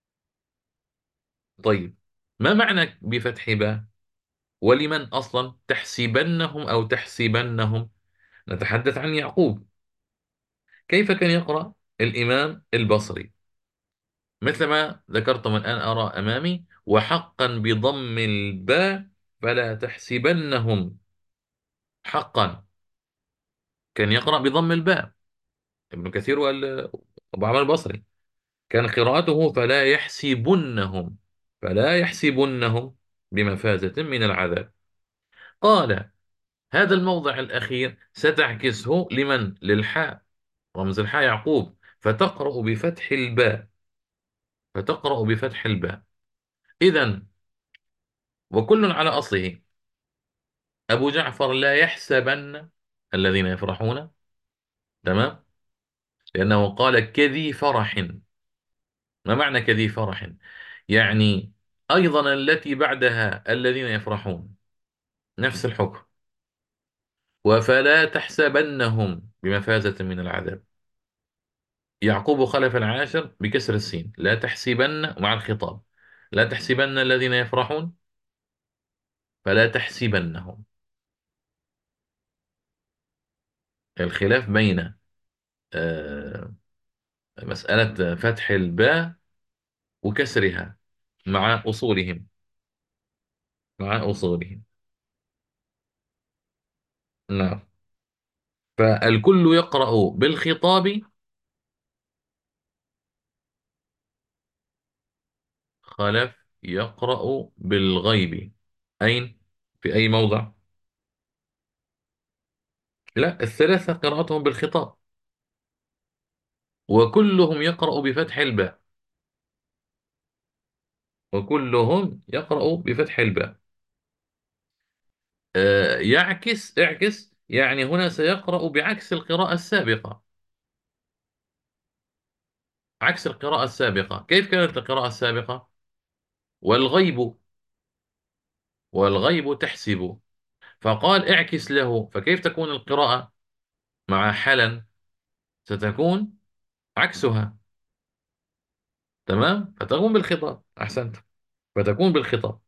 طيب، ما معنى بفتح باء؟ ولمن أصلا تحسبنهم أو تحسبنهم؟ نتحدث عن يعقوب. كيف كان يقرأ الإمام البصري؟ مثلما ذكرت من الآن أرى أمامي وحقا بضم الباء فلا تحسبنهم. حقا كان يقرأ بضم الباء ابن كثير وال- وأبو عمرو البصري. كان قراءته فلا يحسبنهم. فلا يحسبنهم بمفازة من العذاب. قال هذا الموضع الأخير ستعكسه لمن؟ للحاء، رمز الحاء يعقوب، فتقرأ بفتح الباء. فتقرأ بفتح الباء. إذن وكل على أصله. أبو جعفر لا يحسبن الذين يفرحون. تمام. لأنه قال كذي فرح. ما معنى كذي فرح؟ يعني أيضا التي بعدها الذين يفرحون، نفس الحكم. وفلا تحسبنهم بمفازة من العذاب. يعقوب خلف العاشر بكسر السين، لا تحسبن مع الخطاب، لا تحسبن الذين يفرحون، فلا تحسبنهم. الخلاف بين آه، مسألة فتح الباء وكسرها مع أصولهم، مع أصولهم. نعم. فالكل يقرأ بالخطاب. خلف يقرأ بالغيب. أين؟ في أي موضع؟ لا، الثلاثة قراءتهم بالخطاب، وكلهم يقرأ بفتح الباء، وكلهم يقرأ بفتح الباء. آه، يعكس، اعكس يعني هنا سيقرأ بعكس القراءة السابقة. عكس القراءة السابقة، كيف كانت القراءة السابقة؟ والغيب، والغيب تحسب. فقال اعكس له، فكيف تكون القراءة مع حلا؟ ستكون عكسها. تمام، فتكون بالخطاب. أحسنت، فتكون بالخطاب.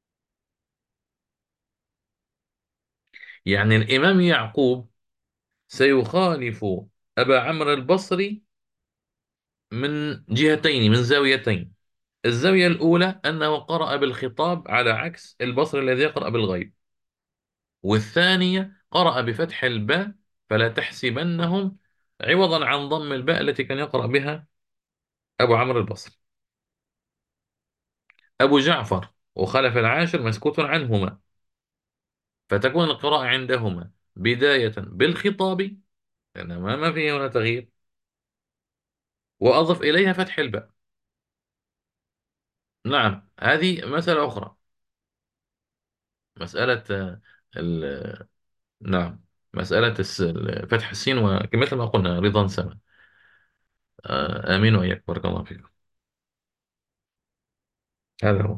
يعني الإمام يعقوب سيخالف أبا عمرو البصري من جهتين، من زاويتين. الزاوية الأولى أنه قرأ بالخطاب على عكس البصري الذي يقرأ بالغيب، والثانية قرأ بفتح الباء، فلا تحسبنهم، عوضا عن ضم الباء التي كان يقرأ بها أبو عمرو البصري. أبو جعفر وخلف العاشر مسكوت عنهما، فتكون القراءة عندهما بداية بالخطاب، لأن ما ما فيه هنا تغيير، وأضف إليها فتح الباء. نعم، هذه مسألة أخرى. مسألة آه، ال... نعم، مسألة الس... فتح السين، وكمثل ما قلنا رضا سما. آه، آمين وإياك، بارك الله فيكم. هذا هو،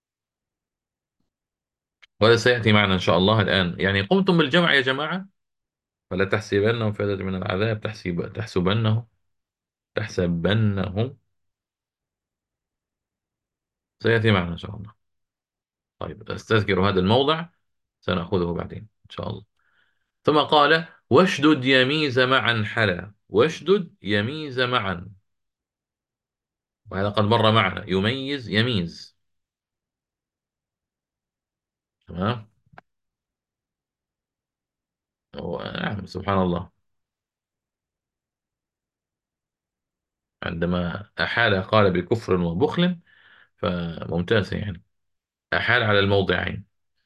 وهذا سيأتي معنا إن شاء الله الآن. يعني قمتم بالجمع يا جماعة؟ فلا تحسبنهم فائدة من العذاب، تحسب تحسبنهم، تحسبنهم. سيأتي معنا إن شاء الله. طيب، أستذكر هذا الموضع، سنأخذه بعدين إن شاء الله. ثم قال واشدد يميز معا حلا، واشدد يميز معا، وهذا قد مر معنا، يميز يميز. تمام. هو- نعم، سبحان الله. عندما أحال قال بكفر وبخل، فممتاز يعني، أحال على الموضعين.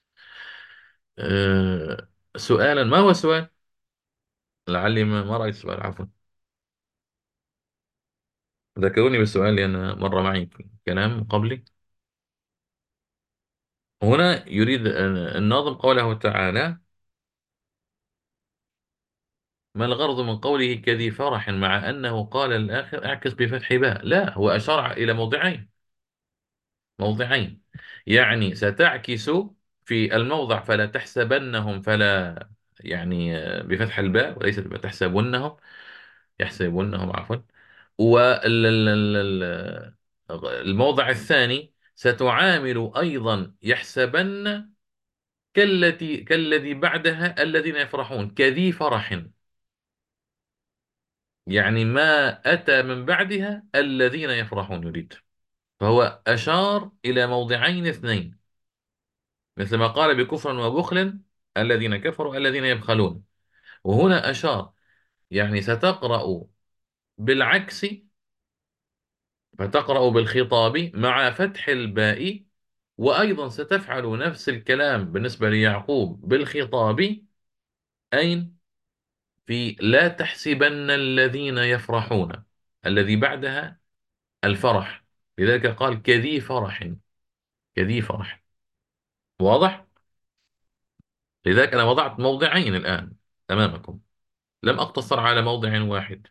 أه سؤالا، ما هو السؤال؟ لعلي ما ما رأيت السؤال، عفوا. ذكروني بالسؤال لأن مر معي كلام قبلي. هنا يريد الناظم قوله تعالى: ما الغرض من قوله كذي فرح، مع أنه قال الآخر اعكس بفتح باء؟ لا، هو أشار إلى موضعين، موضعين. يعني ستعكس في الموضع فلا تحسبنهم، فلا يعني آه، بفتح الباء وليست تحسبنهم، يحسبونهم عفوا. والموضع الثاني ستعامل أيضا يحسبن كالتي كالذي بعدها الذين يفرحون، كذي فرح، يعني ما أتى من بعدها الذين يفرحون يريد. فهو أشار إلى موضعين اثنين، مثل ما قال بكفر وبخل الذين كفروا الذين يبخلون. وهنا أشار يعني ستقرأ بالعكس، فتقرأ بالخطاب مع فتح الباء، وأيضا ستفعل نفس الكلام بالنسبة ليعقوب بالخطاب. أين؟ في لا تحسبن الذين يفرحون، الذي بعدها الفرح، لذلك قال كذي فرح، كذي فرح. واضح؟ لذلك أنا وضعت موضعين الآن أمامكم، لم أقتصر على موضع واحد.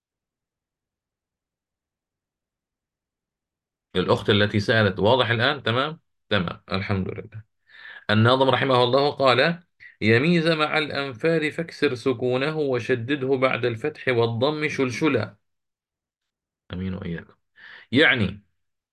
الأخت التي سألت واضح الآن؟ تمام، تمام، الحمد لله. الناظم رحمه الله قال: يميز مع الأنفال فاكسر سكونه وشدده بعد الفتح والضم شلشلا. أمين وإياكم. يعني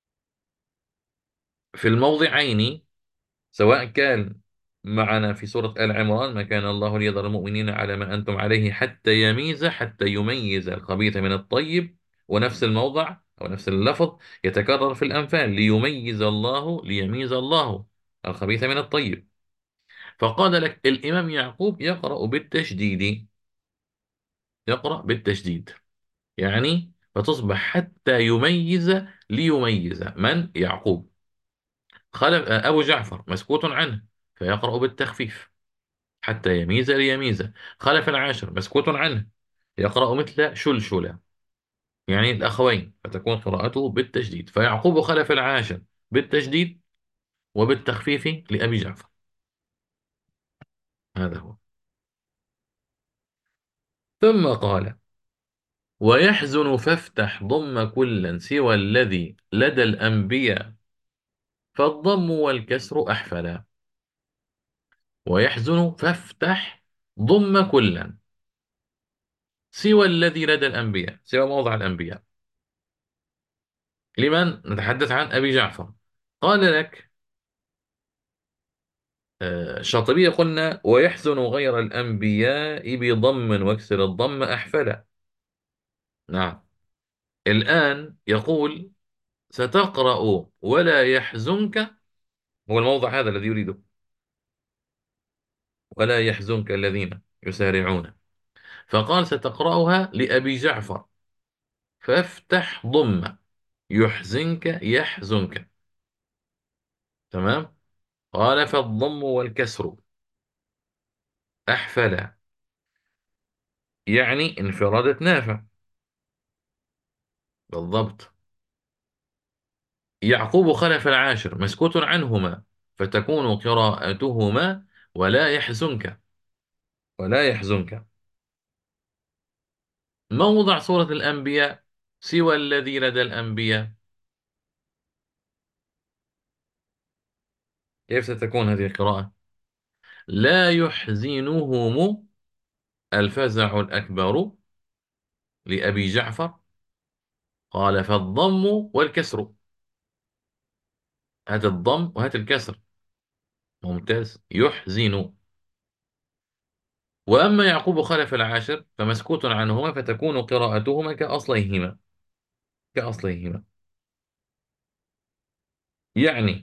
في الموضعين، سواء كان معنا في سورة آل عمران: ما كان الله ليذر المؤمنين على ما أنتم عليه حتى يميز، حتى يميز الخبيث من الطيب. ونفس الموضع أو نفس اللفظ يتكرر في الأنفال: ليميز الله، ليميز الله الخبيث من الطيب. فقال لك الإمام يعقوب يقرأ بالتشديد، يقرأ بالتشديد، يعني فتصبح حتى يميز، ليميز من؟ يعقوب. خلف أبو جعفر مسكوت عنه فيقرأ بالتخفيف: حتى يميز، ليميز. خلف العاشر مسكوت عنه يقرأ مثل شلشلة، يعني الأخوين، فتكون قراءته بالتشديد. فيعقوب خلف العاشر بالتشديد وبالتخفيف لأبي جعفر. هذا هو. ثم قال: ويحزن فافتح ضم كلا سوى الذي لدى الأنبياء، فالضم والكسر أحفلا. ويحزن فافتح ضم كلا سوى الذي لدى الأنبياء، سوى موضع الأنبياء. لمن نتحدث؟ عن أبي جعفر. قال لك آه، الشاطبية: قلنا ويحزن غير الأنبياء بضم واكسر الضم أحفلا. نعم. الآن يقول: ستقرأ ولا يحزنك، هو الموضع هذا الذي يريده، ولا يحزنك الذين يسارعون. فقال: ستقرأها لأبي جعفر، فافتح ضم، يحزنك يحزنك. تمام. قال: فالضم والكسر أحفلا، يعني انفرادة نافع. بالضبط. يعقوب خلف العاشر مسكوت عنهما، فتكون قراءتهما ولا يحزنك، ولا يحزنك. موضع سورة الأنبياء: سوى الذي لدى الأنبياء. كيف ستكون هذه القراءة؟ لا يحزنهم الفزع الأكبر لأبي جعفر. قال: فالضم والكسر. هات الضم وهات الكسر. ممتاز. يحزن. وأما يعقوب خلف العاشر فمسكوت عنهما، فتكون قراءتهما كأصليهما، كأصليهما. يعني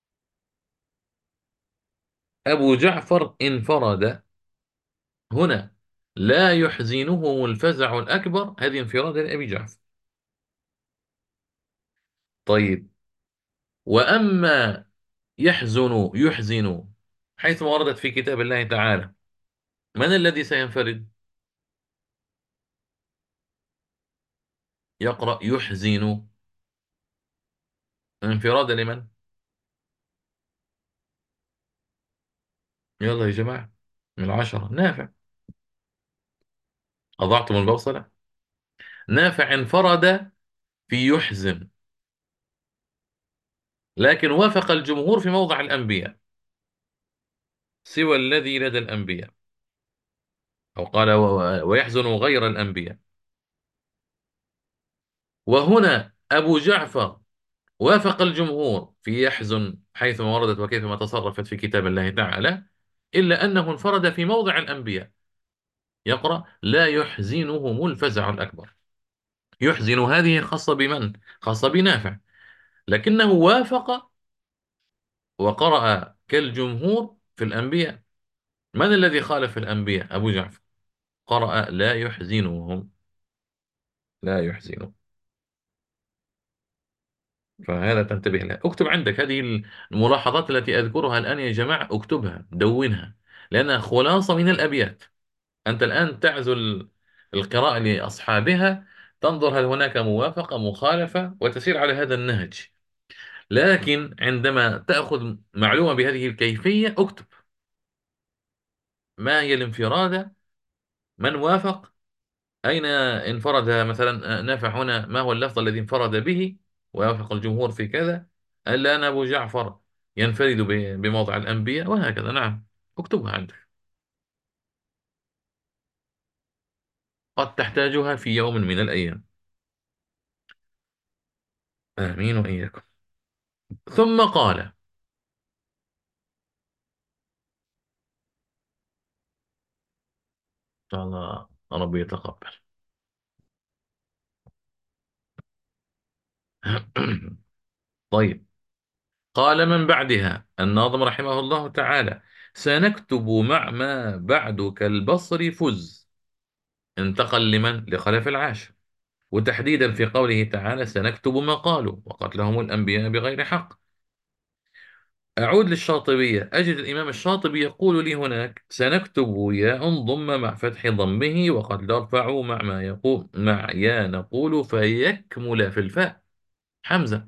أبو جعفر انفرد هنا: لا يحزنهم الفزع الأكبر، هذه انفراد لأبي جعفر. طيب. وأما يحزن، يحزن، حيث وردت في كتاب الله تعالى، من الذي سينفرد؟ يقرأ يحزن. انفراد لمن؟ يلا يا جماعة، من العشرة نافع. أضعتم البوصلة. نافع انفرد في يحزن، لكن وافق الجمهور في موضع الأنبياء: سوى الذي لدى الأنبياء. أو قال: و- ويحزن غير الأنبياء. وهنا أبو جعفر وافق الجمهور في يحزن حيثما وردت وكيفما تصرفت في كتاب الله تعالى، إلا أنه انفرد في موضع الأنبياء، يقرأ: لا يحزنهم الفزع الأكبر. يحزن هذه خاصة بمن؟ خاصة بنافع، لكنه وافق وقرأ كالجمهور في الأنبياء. من الذي خالف الأنبياء؟ أبو جعفر، قرأ: لا يحزنهم، لا يحزنهم. فهذا تنتبه لها. اكتب عندك هذه الملاحظات التي أذكرها الآن يا جماعة، اكتبها، دونها، لأنها خلاصة من الأبيات. أنت الآن تعزل القراءة لأصحابها، تنظر هل هناك موافقة مخالفة، وتسير على هذا النهج. لكن عندما تأخذ معلومة بهذه الكيفية، اكتب ما هي الانفرادة، من وافق، أين انفرد مثلا نافع هنا، ما هو اللفظ الذي انفرد به ووافق الجمهور في كذا. الآن أبو جعفر ينفرد ب- بموضع الأنبياء، وهكذا. نعم، اكتبها عندك. قد تحتاجها في يوم من الأيام. آمين وإياكم. ثم قال: الله ربي يتقبل. طيب. قال من بعدها الناظم رحمه الله تعالى: سنكتب مع ما بعد كالبصر فز. انتقل لمن؟ لخلف العاشر، وتحديدا في قوله تعالى: سنكتب ما قالوا وقتلهم الأنبياء بغير حق. أعود للشاطبية، أجد الإمام الشاطبي يقول لي هناك: سنكتب ياء ضم مع فتح ضمه، وقد نرفع مع ما يقول مع يا نقول فيكمل في الفاء حمزة.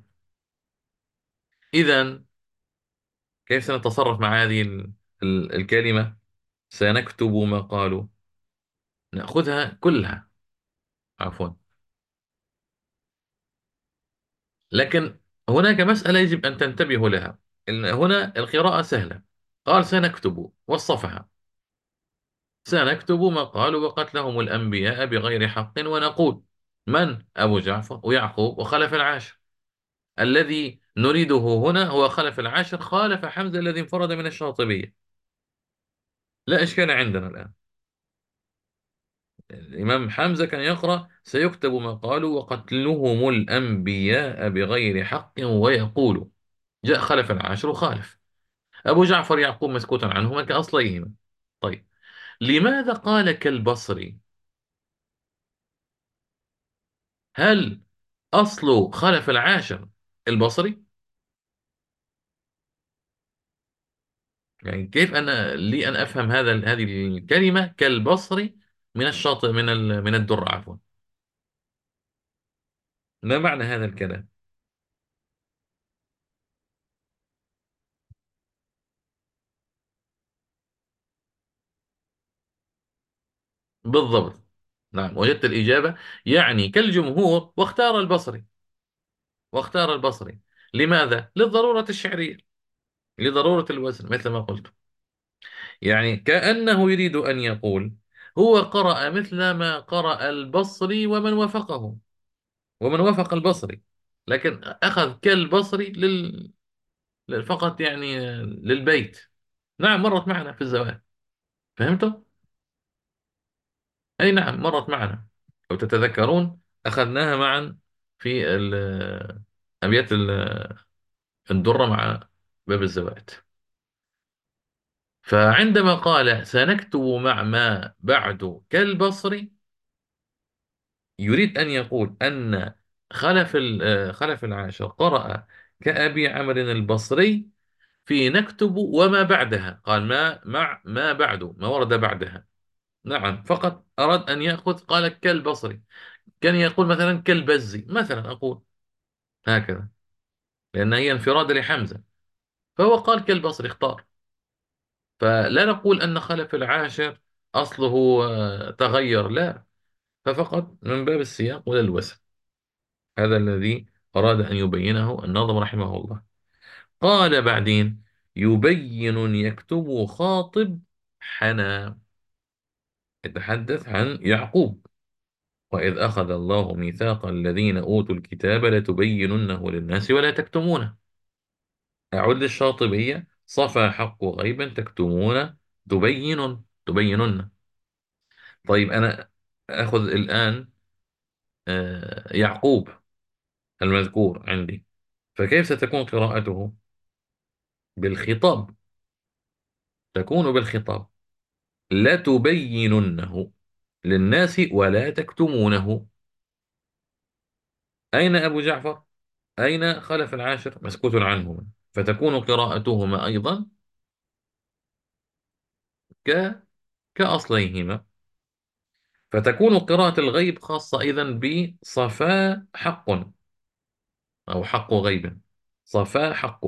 إذا كيف سنتصرف مع هذه ال- ال- الكلمة؟ سنكتب ما قالوا، نأخذها كلها، عفوا. لكن هناك مسألة يجب أن تنتبهوا لها. إن هنا القراءة سهلة. قال: سنكتب، وصفها: سنكتب ما قالوا وقتلهم الأنبياء بغير حق ونقول. من؟ أبو جعفر ويعقوب وخلف العاشر. الذي نريده هنا هو خلف العاشر، خالف حمزة الذي انفرد من الشاطبية. لا إشكال عندنا الآن. الإمام حمزة كان يقرأ: سيكتب ما قالوا وقتلهم الأنبياء بغير حق ويقول. جاء خلف العاشر وخالف. أبو جعفر يعقوب مسكوتا عنهما كأصليهما. طيب، لماذا قال كالبصري؟ هل أصل خلف العاشر البصري؟ يعني كيف أنا لي أن أفهم هذا هذه الكلمة كالبصري من الشاطئ من ال- من الدر، عفوا. ما معنى هذا الكلام؟ بالضبط. نعم، وجدت الإجابة. يعني كالجمهور، واختار البصري. واختار البصري. لماذا؟ للضرورة الشعرية، لضرورة الوزن مثل ما قلت. يعني كأنه يريد أن يقول: هو قرأ مثل ما قرأ البصري ومن وافقه، ومن وافق البصري، لكن أخذ كالبصري لل... لل- فقط يعني للبيت. نعم، مرت معنا في الزواج. فهمتوا؟ أي نعم، مرت معنا. لو تتذكرون أخذناها معا في ال- أبيات ال- الدرة مع باب الزواج. فعندما قال: سنكتب مع ما بعد كالبصري، يريد أن يقول أن خلف ال- خلف العاشر قرأ كأبي عمرو البصري في نكتب وما بعدها. قال: ما مع ما بعد، ما ورد بعدها. نعم، فقط أراد أن يأخذ، قال كالبصري. كان يقول مثلا كالبزي مثلا، أقول هكذا، لأن هي انفراد لحمزة. فهو قال كالبصري، اختار. فلا نقول أن خلف العاشر أصله آه، تغير، لا. ففقط من باب السياق ولا الوسع. هذا الذي أراد أن يبينه الناظم رحمه الله. قال بعدين: يبين يكتب خاطب حنا. يتحدث عن يعقوب: وإذ أخذ الله ميثاق الذين أوتوا الكتاب لتبيننه للناس ولا تكتمونه. أعود للشاطبية: صفى حق غيبا تكتمون تبين تبينن. طيب، أنا أخذ الآن آه، يعقوب المذكور عندي، فكيف ستكون قراءته؟ بالخطاب. تكون بالخطاب: لا تبيننه للناس ولا تكتمونه. أين أبو جعفر؟ أين خلف العاشر؟ مسكوت عنهما، فتكون قراءتهما أيضا ك كأصليهما. فتكون قراءة الغيب خاصة إذن بصفاء حق، أو حق غيب. صفاء حق،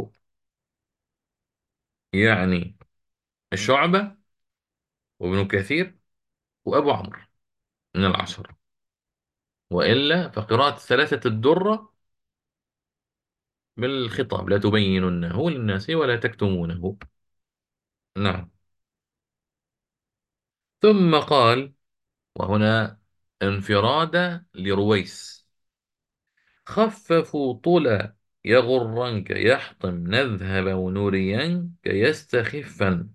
يعني الشعبة وابن كثير وأبو عمرو من العشرة. وإلا فقراءة ثلاثة الدرة بالخطاب: لا تبيننه للناس ولا تكتمونه. نعم. ثم قال، وهنا انفراد لرويس. خففوا طلا يغرنك يحطم نذهب ونرينك يستخفا.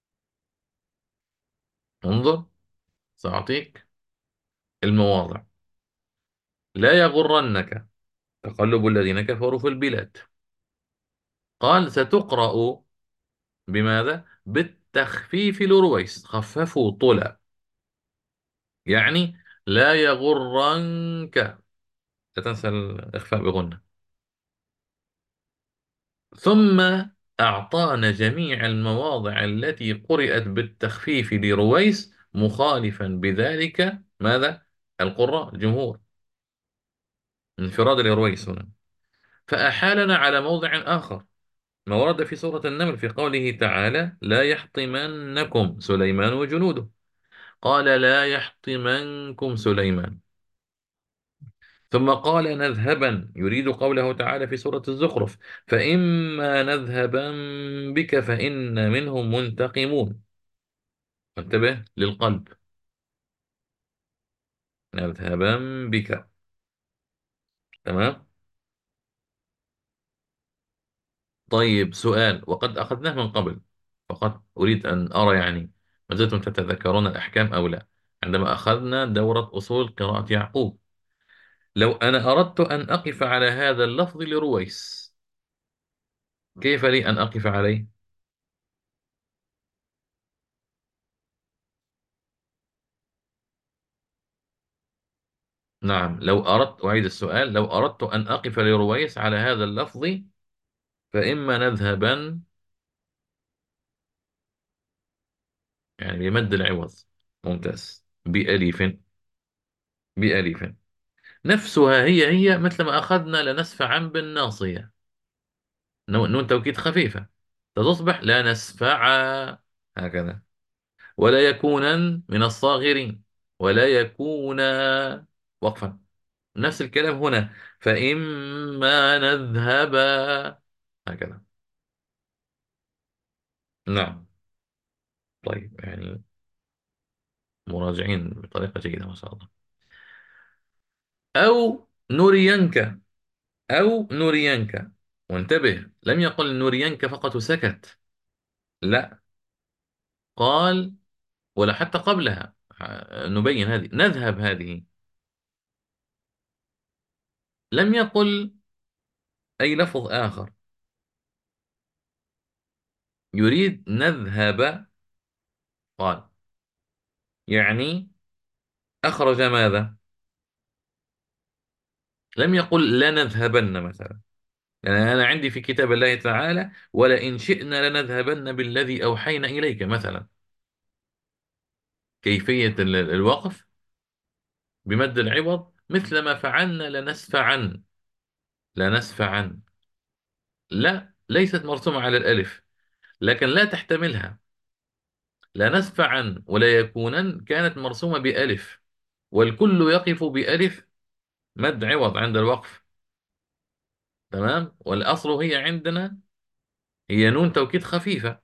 انظر، سأعطيك المواضع. لا يغرنك تقلب الذين كفروا في البلاد. قال ستقرأ بماذا؟ بالتخفيف لرويس. خففوا طلا، يعني لا يغرنك. لا تنسى الإخفاء بغنة. ثم أعطانا جميع المواضع التي قرأت بالتخفيف لرويس، مخالفا بذلك ماذا؟ القراء الجمهور. انفراد لرويس هنا. فأحالنا على موضع آخر، ما ورد في سورة النمل في قوله تعالى: لا يحطمنكم سليمان وجنوده. قال: لا يحطمنكم سليمان. ثم قال: نذهبا، يريد قوله تعالى في سورة الزخرف: فإما نذهبا بك فإن منهم منتقمون. انتبه للقلب. نذهبا بك. تمام. طيب سؤال، وقد أخذناه من قبل، فقط أريد أن أرى يعني ما زلتم تتذكرون الأحكام أو لا. عندما أخذنا دورة أصول قراءة يعقوب، لو أنا أردت أن أقف على هذا اللفظ لرويس، كيف لي أن أقف عليه؟ نعم، لو أردت، أعيد السؤال، لو أردت أن أقف لرويس على هذا اللفظ، فإما نذهبا، يعني بمد العوض. ممتاز. بأليف. بأليف. نفسها هي هي مثل ما أخذنا لنسفعا بالناصية. نو- نون توكيد خفيفة، تصبح لا نسفع، هكذا. ولا يكونا من الصاغرين، ولا يكونا، وقفا. نفس الكلام هنا: فإما نذهب، هكذا. نعم. طيب يعني مراجعين بطريقة جيدة ما شاء الله. أو نرينك. أو نرينك. وانتبه، لم يقل نرينك فقط وسكت، لا، قال، ولا حتى قبلها. ح- نبين هذه، نذهب هذه. لم يقل أي لفظ آخر. يريد نذهب، قال، يعني أخرج ماذا؟ لم يقل لا نذهبن مثلا. يعني أنا عندي في كتاب الله تعالى: ولئن شئنا لنذهبن بالذي أوحينا إليك مثلا. كيفية ال- الوقف بمد العوض مثل ما فعلنا لنسفعن. لنسفعن. لا، ليست مرسومة على الألف، لكن لا تحتملها. لنسفعن ولا يكونن كانت مرسومة بألف، والكل يقف بألف مد عوض عند الوقف. تمام. والأصل هي عندنا هي نون توكيد خفيفة،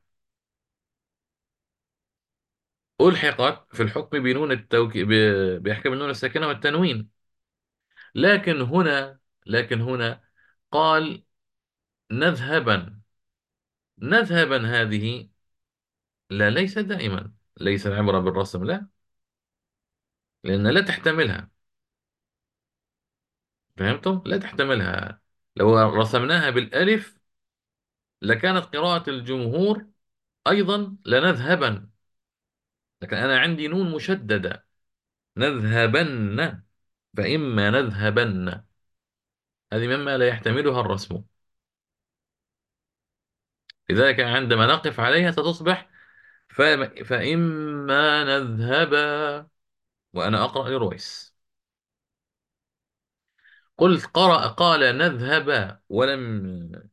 ألحقت في الحكم بنون التوكيد، بأحكام النون الساكنة والتنوين. لكن هنا لكن هنا قال نذهبا. نذهبا هذه، لا، ليس دائما، ليس العبرة بالرسم، لا، لأن لا تحتملها. فهمتم؟ لا تحتملها. لو رسمناها بالألف لكانت قراءة الجمهور أيضا لنذهبن، لكن أنا عندي نون مشددة: نذهبن. فإما نذهبن، هذه مما لا يحتملها الرسم. لذلك عندما نقف عليها ستصبح: ف... فإما نذهب. وأنا أقرأ لرويس. قلت قرأ قال نذهب ولم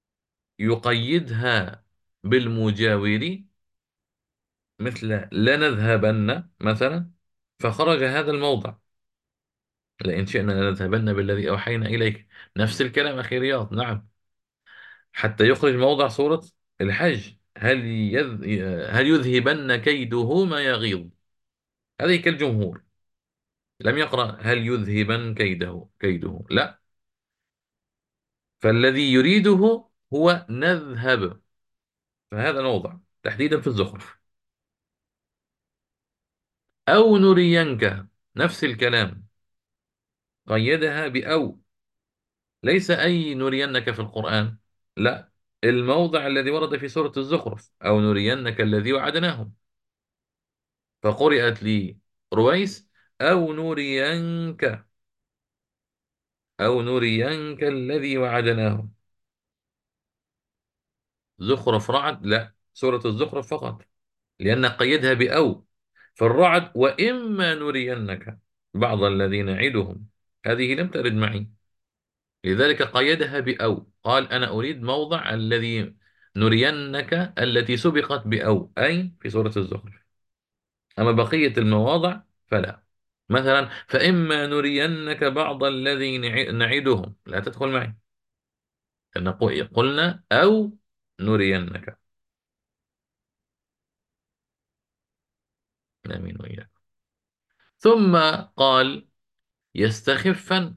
يقيدها بالمجاور، مثل لنذهبن مثلا، فخرج هذا الموضع: لئن شئنا لنذهبن بالذي أوحينا إليك. نفس الكلام أخي رياض، نعم. حتى يخرج موضع سورة الحج: هل يذ... هل يذهبن كيده ما يغيظ. هذه كالجمهور. لم يقرأ هل يذهبن كيده كيده، لا. فالذي يريده هو نذهب، فهذا الموضع تحديدا في الزخرف. أو نرينك، نفس الكلام، قيدها بأو. ليس أي نرينك في القرآن، لا، الموضع الذي ورد في سورة الزخرف، أو نرينك الذي وعدناهم، فقرأت لي رويس أو نرينك، أو نرينك الذي وعدناهم. زخرف رعد، لا، سورة الزخرف فقط، لأن قيدها بأو. فالرعد وإما نرينك بعض الذي نعدهم، هذه لم ترد معي، لذلك قيدها بأو، قال أنا أريد موضع الذي نرينك التي سبقت بأو، أي في سورة الزخرف. أما بقية المواضع فلا. مثلا فإما نرينك بعض الذي نع- نعدهم، لا تدخل معي، لأن قو- قلنا أو نرينك. آمين وإياك. ثم قال يستخفا،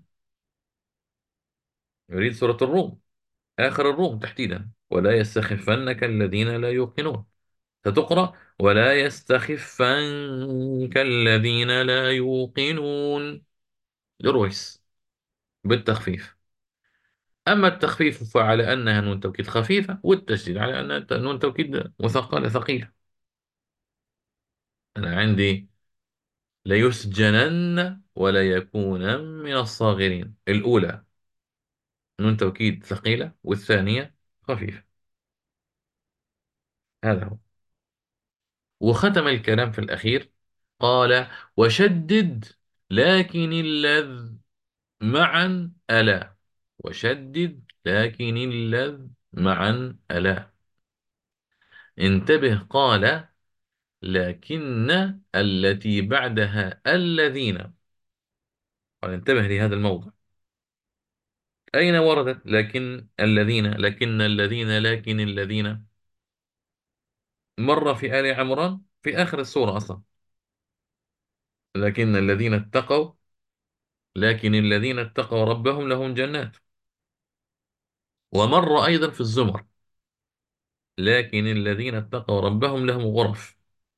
يريد سورة الروم، آخر الروم تحديدا، ولا يستخفنك الذين لا يوقنون. ستقرأ ولا يستخفنك الذين لا يوقنون، لرويس بالتخفيف. أما التخفيف فعلى أنها نون توكيد خفيفة، والتشديد على أنها نون توكيد مثقلة ثقيلة. أنا عندي ليسجنن ولا يكون من الصاغرين، الأولى نون توكيد ثقيلة، والثانية خفيفة. هذا هو. وختم الكلام في الأخير، قال وشدد لكن اللذ معا ألا. وشدد لكن اللذ معا ألا. انتبه، قال لكن التي بعدها الذين، قال انتبه لهذا الموضع، أين وردت لكن الذين؟ لكن الذين، لكن الذين مرة في آل عمران في آخر السورة أصلا، لكن الذين اتقوا، لكن الذين اتقوا ربهم لهم جنات. ومر أيضا في الزمر، لكن الذين اتقوا ربهم لهم غرف.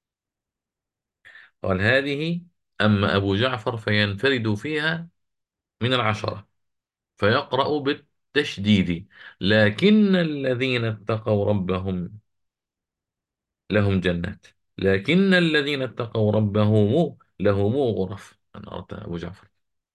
قال هذه أما أبو جعفر فينفرد فيها من العشرة، فيقرأ بالتشديد، لكن الذين اتقوا ربهم لهم جنات، لكن الذين اتقوا ربهم لهم غرف. أنا أردت أبو جعفر.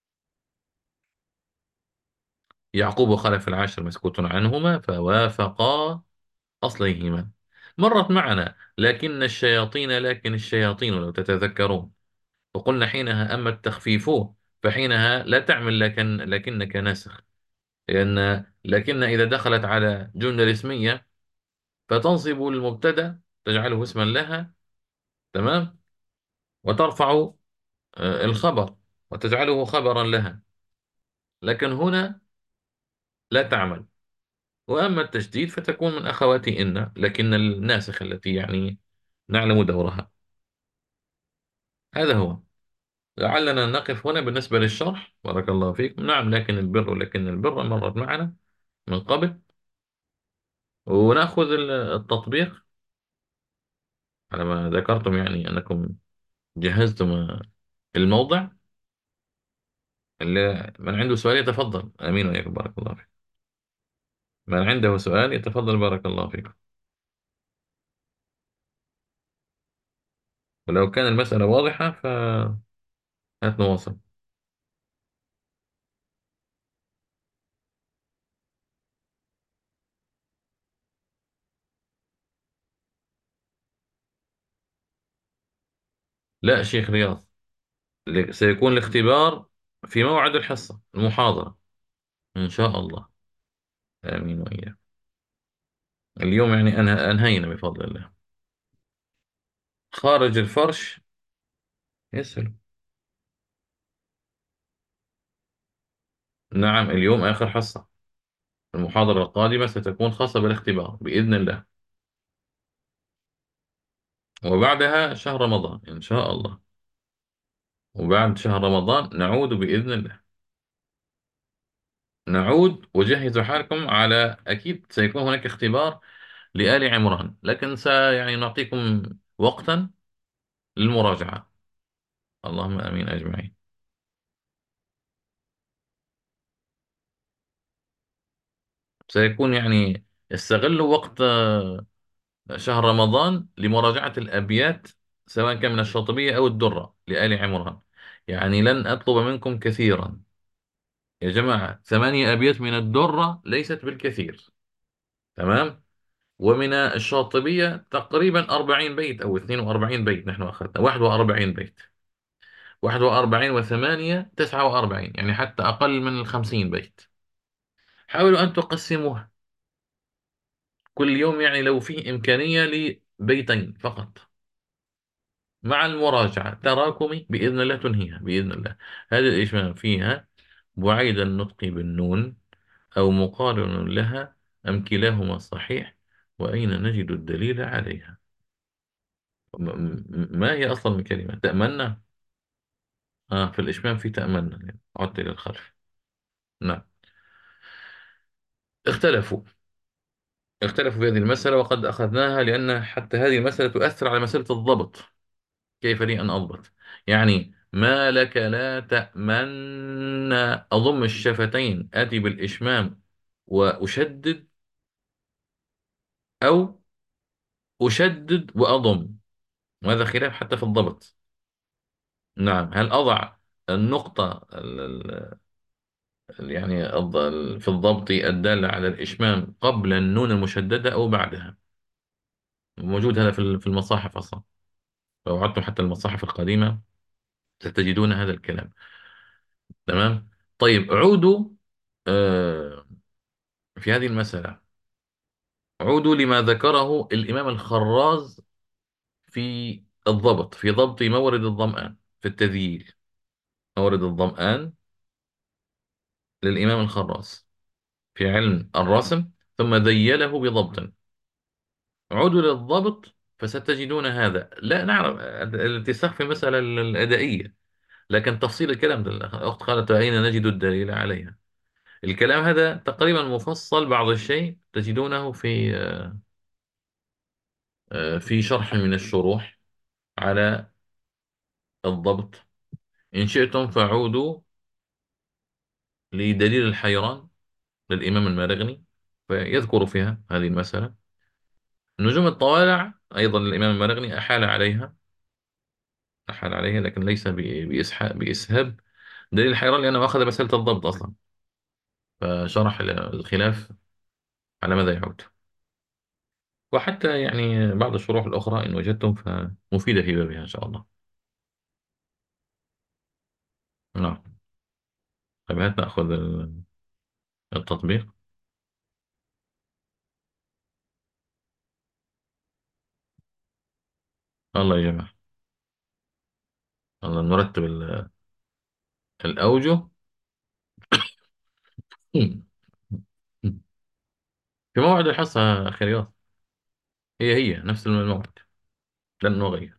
يعقوب خلف العاشر مسكوت عنهما فوافقا أصليهما. مرت معنا لكن الشياطين، لكن الشياطين لو تتذكرون، وقلنا حينها أما التخفيف فحينها لا تعمل لكن لكنك ناسخ، لأن لكن إذا دخلت على جملة اسمية فتنصب المبتدأ، تجعله اسما لها، تمام، وترفع آه، الخبر وتجعله خبرا لها، لكن هنا لا تعمل. وأما التشديد فتكون من أخوات إن، لكن الناسخ التي يعني نعلم دورها. هذا هو. لعلنا نقف هنا بالنسبة للشرح، بارك الله فيكم. نعم، لكن البر، لكن البر مرت معنا من قبل، ونأخذ التطبيق على ما ذكرتم، يعني أنكم جهزتم الموضع. اللي من عنده سؤال يتفضل. آمين وإياكم، بارك الله فيكم. من عنده سؤال يتفضل، بارك الله فيكم. ولو كان المسألة واضحة فهات نواصل. لا شيخ رياض، سيكون الاختبار في موعد الحصة المحاضرة إن شاء الله. آمين وإياكم. اليوم يعني أنه- أنهينا بفضل الله. خارج الفرش يسهل. نعم، اليوم آخر حصة. المحاضرة القادمة ستكون خاصة بالاختبار بإذن الله، وبعدها شهر رمضان إن شاء الله. وبعد شهر رمضان نعود بإذن الله. نعود وجهزوا حالكم، على أكيد سيكون هناك اختبار لآل عمران، لكن سي يعني نعطيكم وقتا للمراجعة. اللهم آمين أجمعين. سيكون يعني استغلوا وقت آه، شهر رمضان لمراجعة الأبيات، سواء كان من الشاطبية أو الدرة لآل عمران. يعني لن أطلب منكم كثيرا يا جماعة، ثمانية أبيات من الدرة ليست بالكثير. تمام. ومن الشاطبية تقريبا أربعين بيت أو اثنين وأربعين بيت، نحن أخذنا واحد وأربعين بيت. واحد وأربعين وثمانية تسعة وأربعين، يعني حتى أقل من الخمسين بيت. حاولوا أن تقسموها كل يوم، يعني لو في إمكانية لبيتين فقط، مع المراجعة تراكمي بإذن الله تنهيها بإذن الله. هذا الإجمال فيها بعيد النطق بالنون أو مقارن لها أم كلاهما صحيح، وأين نجد الدليل عليها. م- م- ما هي أصلا من كلمة تأمنا؟ آه، في الإشمام في تأمنا، يعني عدت إلى الخلف. نعم. اختلفوا اختلفوا في هذه المسألة، وقد أخذناها لأن حتى هذه المسألة تؤثر على مسألة الضبط. كيف لي أن أضبط؟ يعني ما لك لا تأمن، أضم الشفتين آتي بالإشمام وأشدد، أو أشدد وأضم، وهذا خلاف حتى في الضبط. نعم. هل أضع النقطة ال- ال- ال- يعني الض- في الضبط الدالة على الإشمام قبل النون المشددة أو بعدها؟ موجود هذا في ال- في المصاحف أصلا. لو عدتم حتى المصاحف القديمة ستجدون هذا الكلام. تمام. طيب عودوا آه، في هذه المسألة، عودوا لما ذكره الإمام الخراز في الضبط، في ضبط مورد الظمآن في التذييل. مورد الظمآن للإمام الخراز في علم الرسم، ثم ذيله بضبط. عودوا للضبط فستجدون هذا. لا نعرف الاتساق في المسألة الأدائية، لكن تفصيل الكلام ده الأخت قالت أين نجد الدليل عليها. الكلام هذا تقريبا مفصل بعض الشيء تجدونه في آه، في شرح من الشروح على الضبط. إن شئتم فعودوا لدليل الحيران للإمام المارغني، فيذكر فيها هذه المسألة. نجوم الطوالع أيضا للإمام المارغني أحال عليها، أحال عليها لكن ليس ب- بإسحاء بإسهاب دليل الحيران، لأنه أخذ مسألة الضبط أصلا، فشرح الخلاف على ماذا يعود. وحتى يعني بعض الشروح الأخرى إن وجدتم فمفيدة في بابها إن شاء الله. نعم. طيب هات نأخذ ال- التطبيق. الله يا جماعة، الله نرتب ال- الأوجه. في موعد الحصة آخر، هي هي نفس الموعد، لن نغير.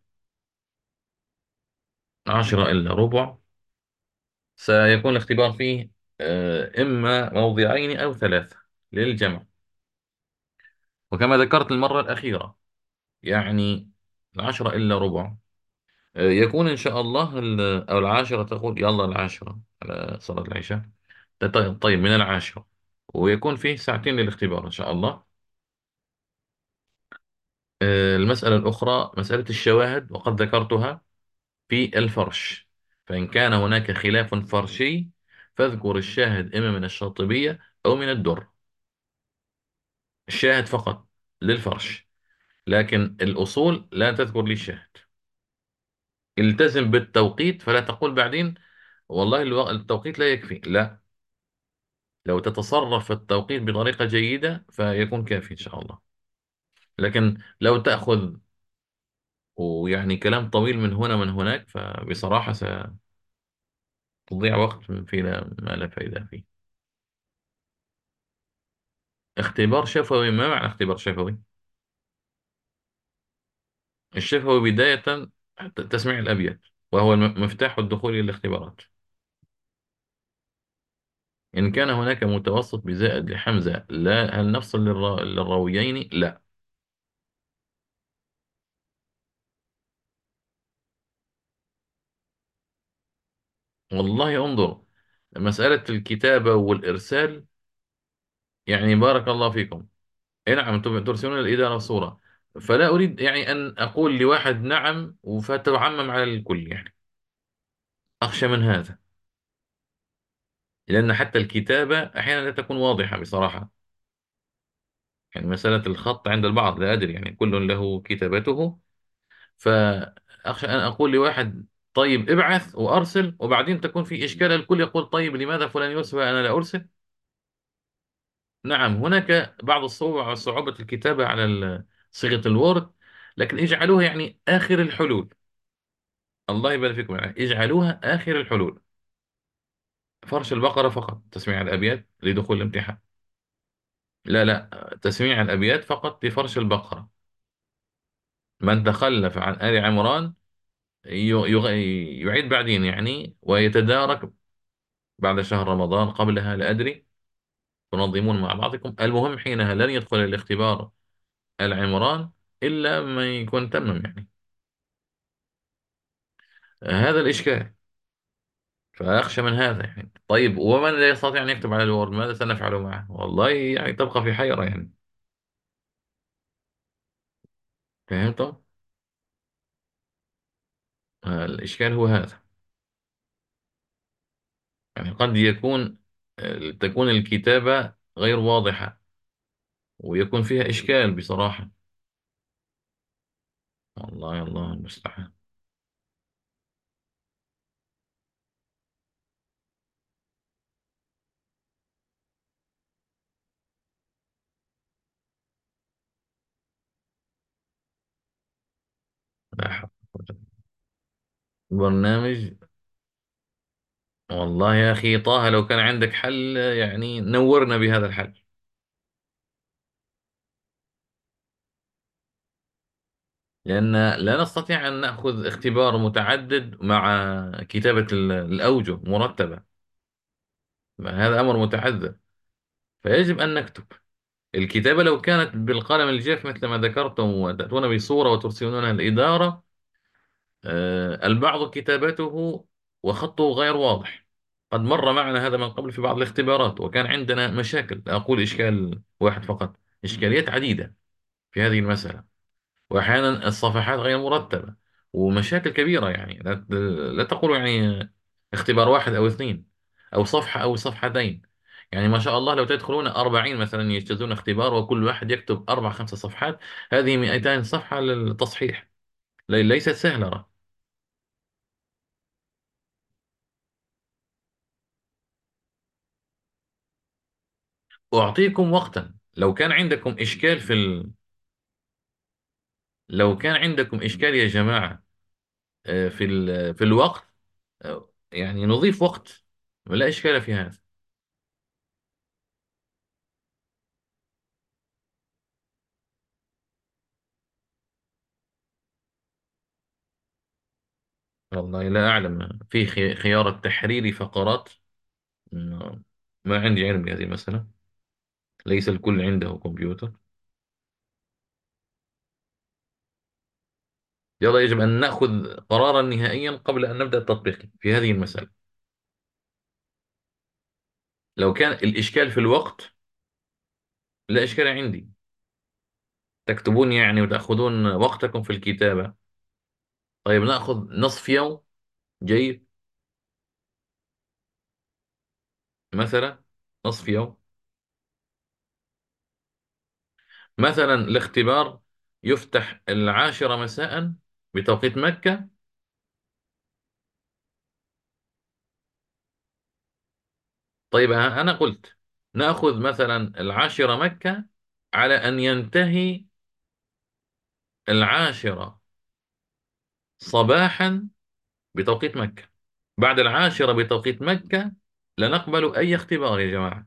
عشرة إلا ربع. سيكون الاختبار فيه آه، إما موضعين أو ثلاثة للجمع. وكما ذكرت المرة الأخيرة، يعني العشرة إلا ربع آه، يكون إن شاء الله ال- أو العاشرة، تقول يلا العاشرة على صلاة العشاء. طيب طيب، من العاشرة، ويكون فيه ساعتين للاختبار إن شاء الله. آه، المسألة الأخرى مسألة الشواهد، وقد ذكرتها في الفرش. فإن كان هناك خلاف فرشي فاذكر الشاهد إما من الشاطبية أو من الدر. الشاهد فقط للفرش، لكن الأصول لا تذكر لي الشاهد. التزم بالتوقيت، فلا تقول بعدين والله الو- التوقيت لا يكفي. لا، لو تتصرف في التوقيت بطريقة جيدة فيكون كافي إن شاء الله. لكن لو تأخذ ويعني كلام طويل من هنا من هناك، فبصراحة ستضيع وقت فينا ما لا فائدة فيه. اختبار شفوي؟ ما معنى اختبار شفوي؟ الشفوي بداية تسميع الأبيات. وهو الم- مفتاح الدخول إلى الاختبارات. إن كان هناك متوسط بزائد لحمزة، لا، هل نفصل للرا... للراويين؟ لا. والله انظر، مسألة الكتابة والإرسال، يعني بارك الله فيكم، إيه نعم، أنتم ترسلون الإدارة صورة، فلا أريد يعني أن أقول لواحد نعم فتعمم على الكل يعني. أخشى من هذا، لأن حتى الكتابة أحيانا لا تكون واضحة بصراحة. يعني مسألة الخط عند البعض لا أدري، يعني كل له كتابته، فأخشى أن أقول لواحد طيب ابعث وأرسل، وبعدين تكون في إشكال، الكل يقول طيب لماذا فلان يرسل وأنا لا أرسل؟ نعم، هناك بعض الصعوبة صعوبة الكتابة على ال- صيغة الوورد، لكن اجعلوها يعني آخر الحلول. الله يبارك فيكم، يعني اجعلوها آخر الحلول. فرش البقرة فقط تسميع الأبيات لدخول الامتحان. لا لا، تسميع الأبيات فقط لفرش البقرة. من تخلف عن آل عمران ي- يغ- يعيد بعدين يعني، ويتدارك بعد شهر رمضان قبلها لا أدري، تنظمون مع بعضكم. المهم حينها لن يدخل الاختبار العمران إلا من يكون تمم يعني. هذا الإشكال، فأخشى من هذا يعني. طيب ومن لا يستطيع أن يكتب على الوورد، ماذا سنفعل معه؟ والله يعني تبقى في حيرة يعني. فهمت؟ الإشكال هو هذا. يعني قد يكون تكون الكتابة غير واضحة، ويكون فيها إشكال بصراحة. والله الله المستعان. لا حول ولا قوة. برنامج. والله يا أخي طه، لو كان عندك حل يعني نورنا بهذا الحل. لأن لا نستطيع أن نأخذ اختبار متعدد مع كتابة ال- الأوجه مرتبة. هذا أمر متعذر، فيجب أن نكتب. الكتابة لو كانت بالقلم الجاف مثل ما ذكرتم، وتأتون بصورة وترسلونها الإدارة، آه، البعض كتابته وخطه غير واضح. قد مر معنا هذا من قبل في بعض الاختبارات، وكان عندنا مشاكل، لا أقول إشكال واحد فقط، إشكاليات عديدة في هذه المسألة. وأحيانا الصفحات غير مرتبة، ومشاكل كبيرة يعني. لا, لا تقول يعني اختبار واحد أو اثنين، أو صفحة أو صفحتين. يعني ما شاء الله لو تدخلون أربعين مثلا يجتازون اختبار، وكل واحد يكتب أربع خمسة صفحات، هذه مئتين صفحة للتصحيح. لي- ليست سهلة. أعطيكم وقتا. لو كان عندكم إشكال في ال... لو كان عندكم إشكال يا جماعة، آه، في ال... في الوقت، آه، يعني نضيف وقت، لا إشكال في هذا. والله لا أعلم في خي- خيار التحرير فقرات. ما ما عندي علم بهذه المسألة، ليس الكل عنده كمبيوتر. يلا، يجب أن نأخذ قرارا نهائيا قبل أن نبدأ التطبيق في هذه المسألة. لو كان الإشكال في الوقت، لا إشكال عندي، تكتبون يعني وتأخذون وقتكم في الكتابة. طيب نأخذ نصف يوم، جيد، مثلا نصف يوم. مثلا الاختبار يفتح العاشرة مساء بتوقيت مكة. طيب أنا قلت نأخذ مثلا العاشرة مكة على أن ينتهي العاشرة صباحا بتوقيت مكة. بعد العاشرة بتوقيت مكة لا نقبل أي اختبار يا جماعة،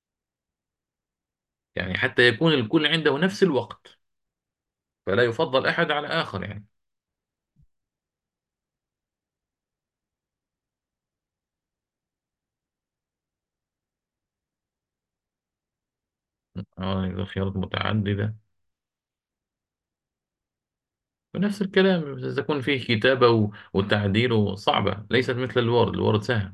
يعني حتى يكون الكل عنده نفس الوقت، فلا يفضل أحد على آخر يعني. اه إذا خيارات متعددة ونفس الكلام، إذا يكون فيه كتابة و- وتعديل صعبة، ليست مثل الوورد. الوورد سهل.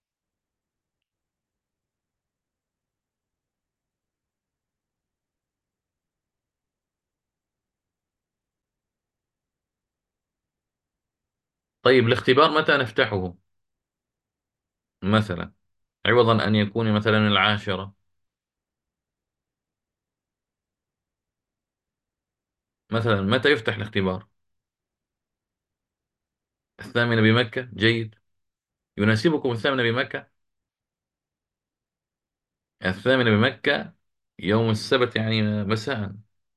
طيب الاختبار متى نفتحه مثلا، عوضا أن يكون مثلا العاشرة؟ مثلا متى يفتح الاختبار؟ الثامنة بمكة، جيد. يناسبكم الثامنة بمكة؟ الثامنة بمكة يوم السبت يعني مساء.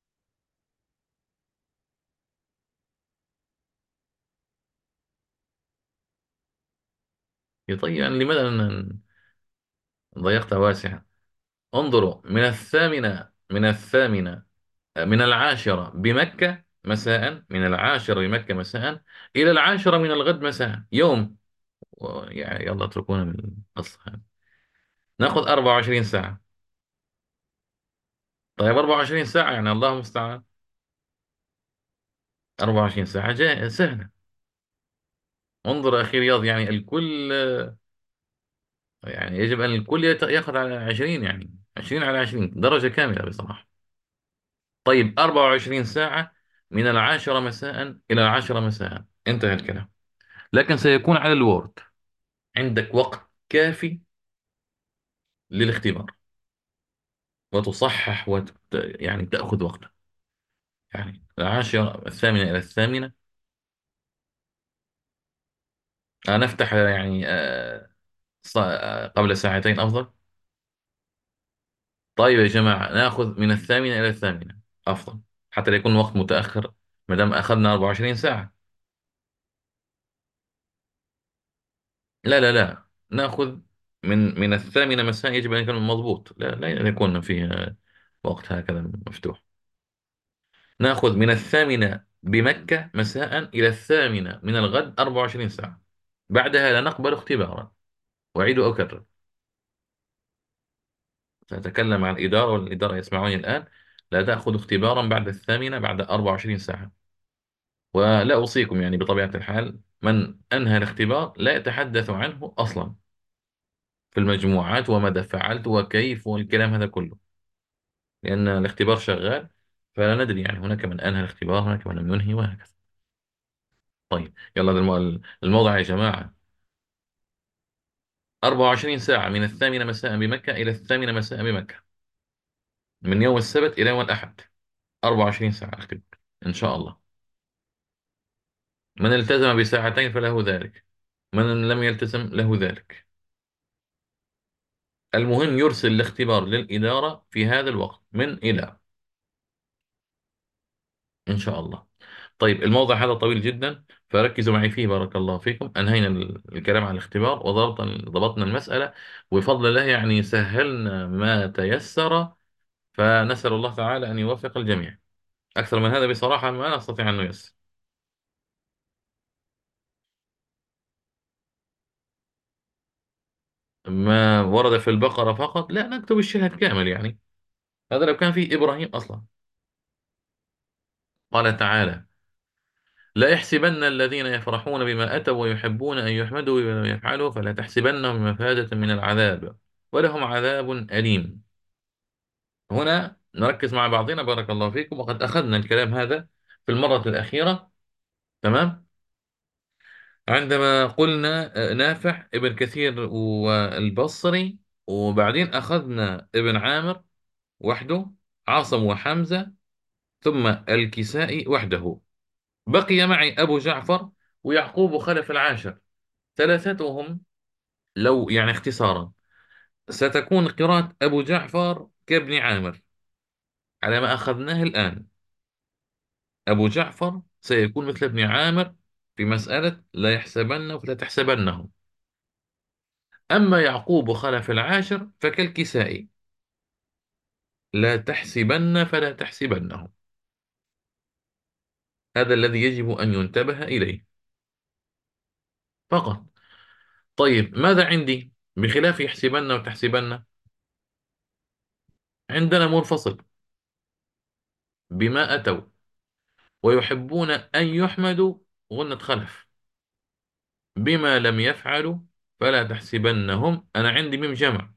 طيب يعني لماذا ن- ضيقتها واسعة؟ انظروا، من الثامنة من الثامنة من العاشرة بمكة مساء، من العاشرة بمكة مساء إلى العاشرة من الغد مساء، يوم. و- يعني يلا اتركونا من القصة هذه. ناخذ أربعة وعشرين ساعة. طيب أربعة وعشرين ساعة يعني الله المستعان. أربعة وعشرين ساعة جاء سهلة. انظر أخي رياض، يعني الكل، يعني يجب أن الكل يت- يأخذ على عشرين، يعني عشرين على عشرين درجة كاملة بصراحة. طيب أربعة وعشرين ساعة من العاشرة مساء إلى العاشرة مساء، انتهى الكلام. لكن سيكون على الوورد، عندك وقت كافي للاختبار، وتصحح وت... يعني تأخذ وقتك. يعني العاشرة الثامنة إلى الثامنة. آه، نفتح يعني آه، ص- آه، قبل ساعتين أفضل. طيب يا جماعة نأخذ من الثامنة إلى الثامنة أفضل، حتى لا يكون وقت متأخر، ما دام أخذنا أربعة وعشرين ساعة. لا لا لا، نأخذ من من الثامنة مساء، يجب أن يكون مضبوط، لا لا يكون فيه وقت هكذا مفتوح. نأخذ من الثامنة بمكة مساء إلى الثامنة من الغد أربعة وعشرين ساعة، بعدها لا نقبل اختبارا. أعيد وأكرر، سأتكلم عن الإدارة والإدارة يسمعوني الآن. لا تأخذ اختبارا بعد الثامنة بعد أربعة وعشرين ساعة. ولا أوصيكم يعني بطبيعة الحال، من أنهى الاختبار لا يتحدث عنه أصلا في المجموعات وماذا فعلت وكيف والكلام هذا كله، لأن الاختبار شغال. فلا ندري يعني، هناك من أنهى الاختبار، هناك من لم ينهي، وهكذا. طيب يلا، ده المو- الموضع يا جماعة. أربعة وعشرين ساعة من الثامنة مساء بمكة إلى الثامنة مساء بمكة، من يوم السبت إلى يوم الأحد. أربعة وعشرين ساعة اختبار إن شاء الله. من التزم بساعتين فله ذلك، من لم يلتزم له ذلك. المهم يرسل الاختبار للإدارة في هذا الوقت من إلى، إن شاء الله. طيب الموضوع هذا طويل جدا، فركزوا معي فيه بارك الله فيكم. أنهينا ال- الكلام عن الاختبار وضبطنا ضبطنا المسألة، وبفضل الله يعني سهلنا ما تيسر. فنسأل الله تعالى أن يوفق الجميع. أكثر من هذا بصراحة ما نستطيع أن نيسر. ما ورد في البقرة فقط لا نكتب الشهد كامل يعني، هذا لو كان فيه إبراهيم أصلا. قال تعالى: لا يحسبن الذين يفرحون بما أتوا ويحبون أن يحمدوا بما يفعلوا فلا تحسبنهم مفازة من العذاب ولهم عذاب أليم. هنا نركز مع بعضنا بارك الله فيكم، وقد أخذنا الكلام هذا في المرة الأخيرة. تمام. عندما قلنا آه، نافع ابن كثير والبصري، وبعدين أخذنا ابن عامر وحده، عاصم وحمزة، ثم الكسائي وحده. بقي معي أبو جعفر ويعقوب خلف العاشر، ثلاثتهم. لو يعني اختصارا، ستكون قراءة أبو جعفر كابن عامر على ما أخذناه الآن. أبو جعفر سيكون مثل ابن عامر في مسألة لا يحسبنه فلا تحسبنه. أما يعقوب خلف العاشر فكالكسائي، لا تحسبن فلا تحسبنه. هذا الذي يجب أن ينتبه إليه فقط. طيب ماذا عندي بخلاف يحسبن وتحسبن؟ عندنا منفصل بما أتوا، ويحبون أن يحمدوا غنة خلف، بما لم يفعلوا فلا تحسبنهم. أنا عندي ميم جمع.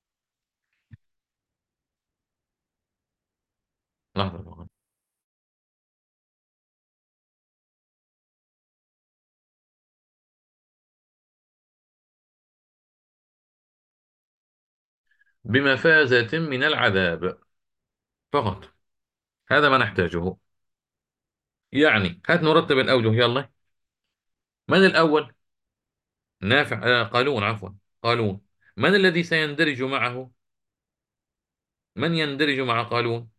لحظة فقط. بمفازة من العذاب فقط، هذا ما نحتاجه. يعني هات نرتب الأوجه يلا. من الأول؟ نافع، آه قالون، عفوا، قالون. من الذي سيندرج معه؟ من يندرج مع قالون؟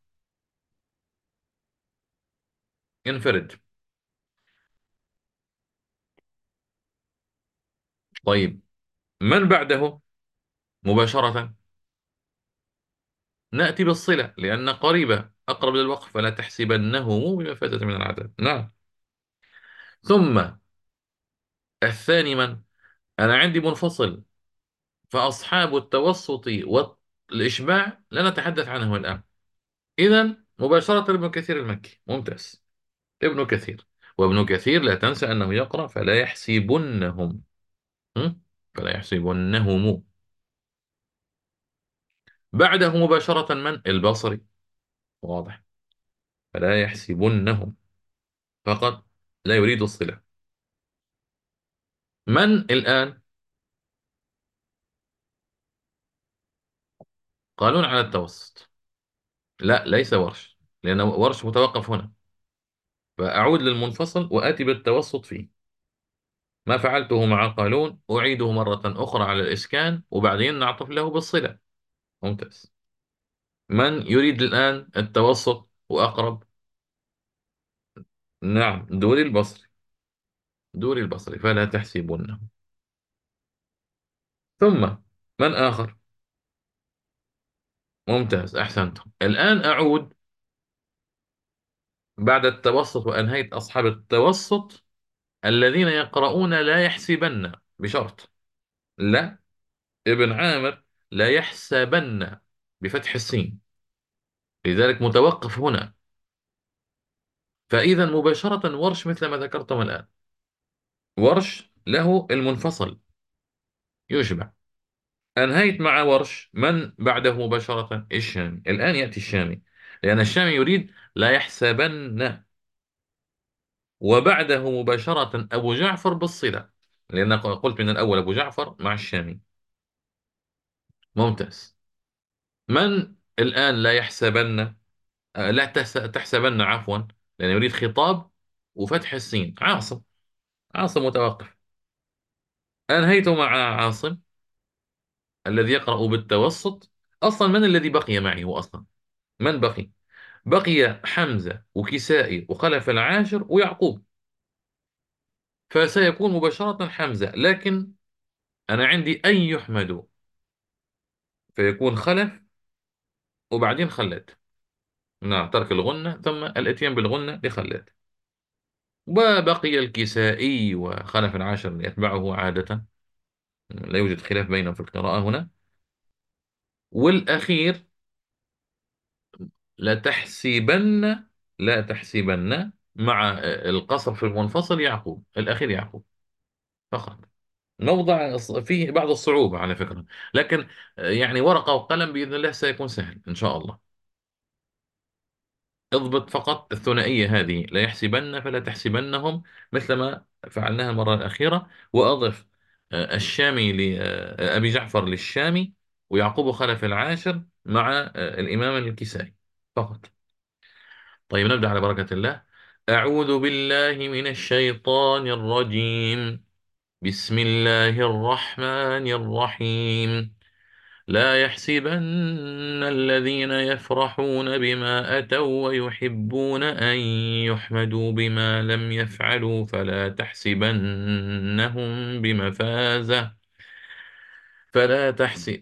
ينفرد. طيب، من بعده مباشرة؟ نأتي بالصلة لأن قريبة أقرب للوقف، فلا تحسبنه بمفازة من العذاب. نعم. ثم الثاني من؟ أنا عندي منفصل، فأصحاب التوسط والإشباع لا نتحدث عنه الآن. إذا مباشرة ابن كثير المكي. ممتاز. ابن كثير. وابن كثير لا تنسى أنه يقرأ فلا يحسبنهم. هم؟ فلا يحسبنهم. بعده مباشرة من؟ البصري. واضح. فلا يحسبنهم فقط، لا يريد الصلة. من الآن؟ قالون على التوسط. لا، ليس ورش، لأن ورش متوقف هنا، فأعود للمنفصل وآتي بالتوسط فيه. ما فعلته مع قالون أعيده مرة أخرى على الإسكان، وبعدين نعطف له بالصلة. ممتاز. من يريد الآن التوسط وأقرب؟ نعم، دوري البصري. دوري البصري، فلا تحسبنه. ثم من آخر؟ ممتاز، أحسنتم. الآن أعود بعد التوسط وأنهيت أصحاب التوسط الذين يقرؤون لا يحسبن بشرط. لا، ابن عامر لا يحسبن بفتح السين، لذلك متوقف هنا. فإذا مباشرة ورش مثل ما ذكرتم الآن. ورش له المنفصل يشبع. أنهيت مع ورش، من بعده مباشرة؟ الشامي. الآن يأتي الشامي، لأن الشامي يريد لا يحسبن، وبعده مباشرة أبو جعفر بالصلة، لأن قلت من الأول أبو جعفر مع الشامي. ممتاز. من الآن لا يحسبن؟ آه، لا تحس- تحسبن، عفوا، لأن يريد خطاب وفتح السين. عاصم. عاصم متوقف. أنهيت مع عاصم الذي يقرأ بالتوسط. أصلا من الذي بقي معي هو أصلا؟ من بقي؟ بقي حمزة وكسائي وخلف العاشر ويعقوب، فسيكون مباشرة حمزة، لكن أنا عندي أن يحمد، فيكون خلف وبعدين خلاد. نعم، ترك الغنة ثم الاتيان بالغنة لخلاد. وبقي الكسائي وخلف العاشر يتبعه عادة، لا يوجد خلاف بينهم في القراءة هنا. والأخير لا تحسبن، لا تحسبن مع القصر في المنفصل يعقوب. الأخير يعقوب فقط. موضع فيه بعض الصعوبة على فكرة، لكن يعني ورقة وقلم بإذن الله سيكون سهل إن شاء الله. اضبط فقط الثنائية هذه، لا يحسبن فلا تحسبنهم، مثل ما فعلناها المرة الأخيرة. وأضف آه، الشامي لأبي جعفر للشامي، ويعقوب خلف العاشر مع آه، الإمام الكسائي فقط. طيب، نبدأ على بركة الله. أعوذ بالله من الشيطان الرجيم. بسم الله الرحمن الرحيم. لا يحسبن الذين يفرحون بما أتوا ويحبون أن يحمدوا بما لم يفعلوا فلا تحسبنهم بمفازة. فلا تحسب